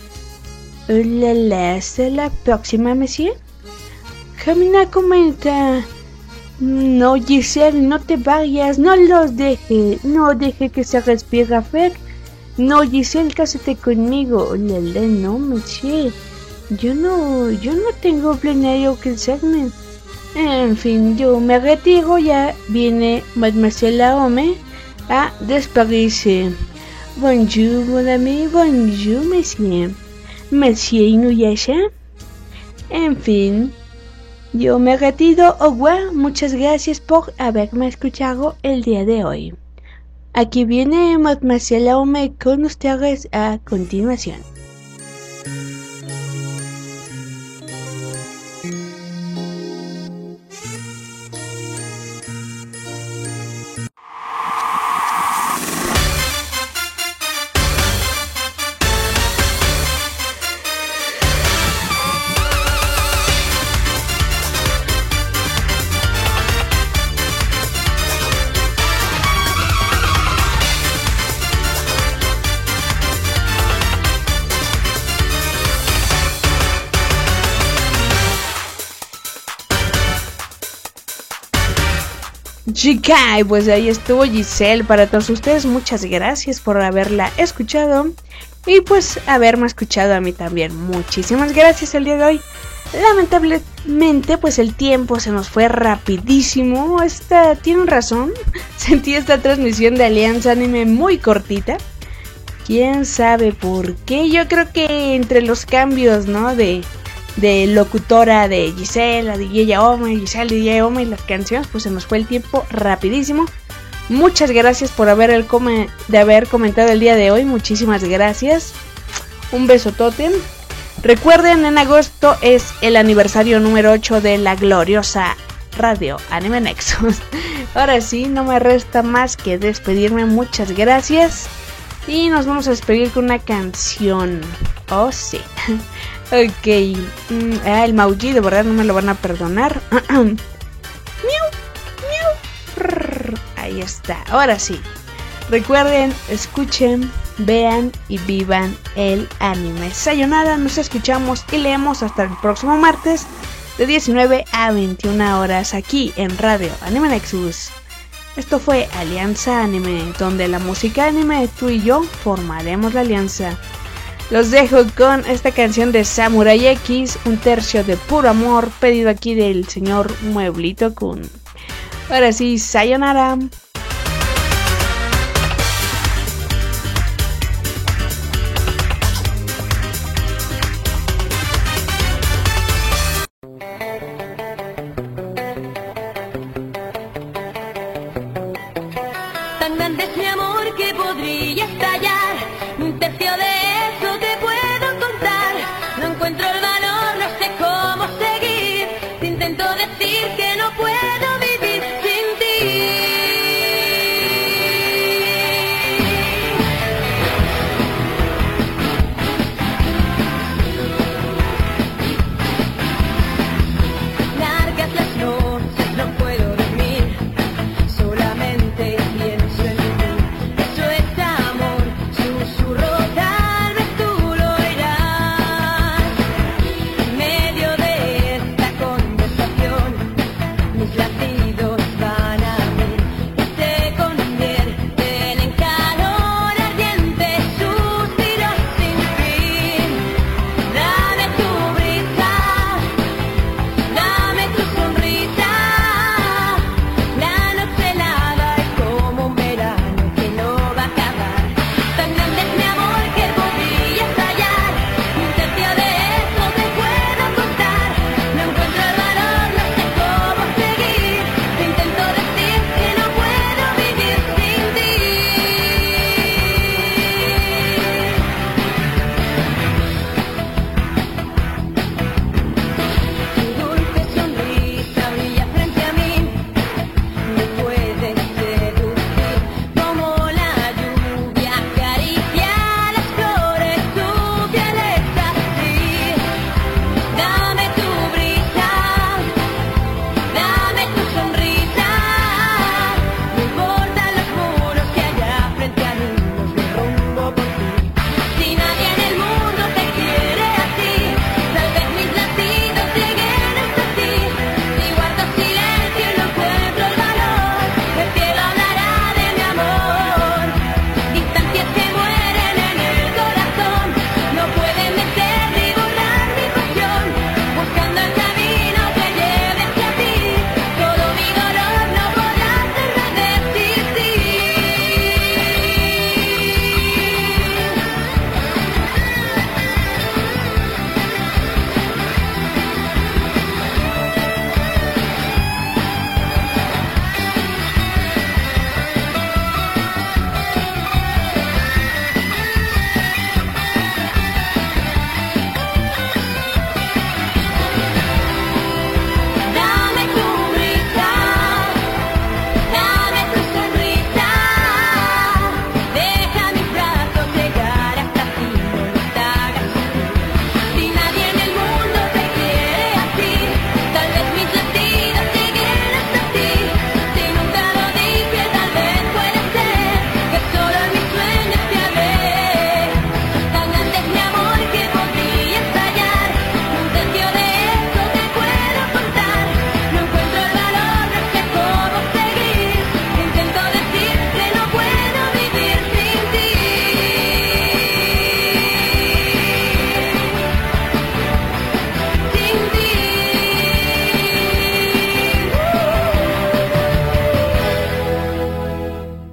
Hasta la próxima, Monsieur. Camina comenta. No, Giselle, no te vayas, no deje que se respire Fer. No, Giselle, cásate conmigo. No, Monsieur, yo no tengo planeado casarme. En fin, yo me retiro, ya viene Mademoiselle Aome a despedirse. Bonjour, mon ami, bonjour, Monsieur. Monsieur Inuyasha. En fin. Yo me retiro, muchas gracias por haberme escuchado el día de hoy. Aquí viene Mademoiselle Aome con ustedes a continuación. Chica, y pues ahí estuvo Giselle. Para todos ustedes, muchas gracias por haberla escuchado y pues haberme escuchado a mí también. Muchísimas gracias el día de hoy. Lamentablemente pues el tiempo se nos fue rapidísimo. Tienen razón, sentí esta transmisión de Alianza Anime muy cortita. Quién sabe por qué. Yo creo que entre los cambios, ¿no? De locutora de Giselle a DJ Aome, Giselle DJ Aome y las canciones, pues se nos fue el tiempo rapidísimo. Muchas gracias por haber comentado el día de hoy. Muchísimas gracias. Un besotote. Recuerden, en agosto es el aniversario número 8 de la gloriosa Radio Anime Nexus. Ahora sí, no me resta más que despedirme. Muchas gracias. Y nos vamos a despedir con una canción. Oh, sí. Ok. El maullido, ¿verdad? No me lo van a perdonar. Miau, miau. Ahí está. Ahora sí. Recuerden, escuchen, vean y vivan el anime. Sayonara, nos escuchamos y leemos hasta el próximo martes de 19 a 21 horas aquí en Radio Anime Nexus. Esto fue Alianza Anime, donde la música anime, tú y yo formaremos la alianza. Los dejo con esta canción de Samurai X, un tercio de puro amor, pedido aquí del señor Mueblito Kun. Ahora sí, sayonara. Tan grande es mi amor que podría estallar. Un tercio de eso te puedo contar. No encuentro el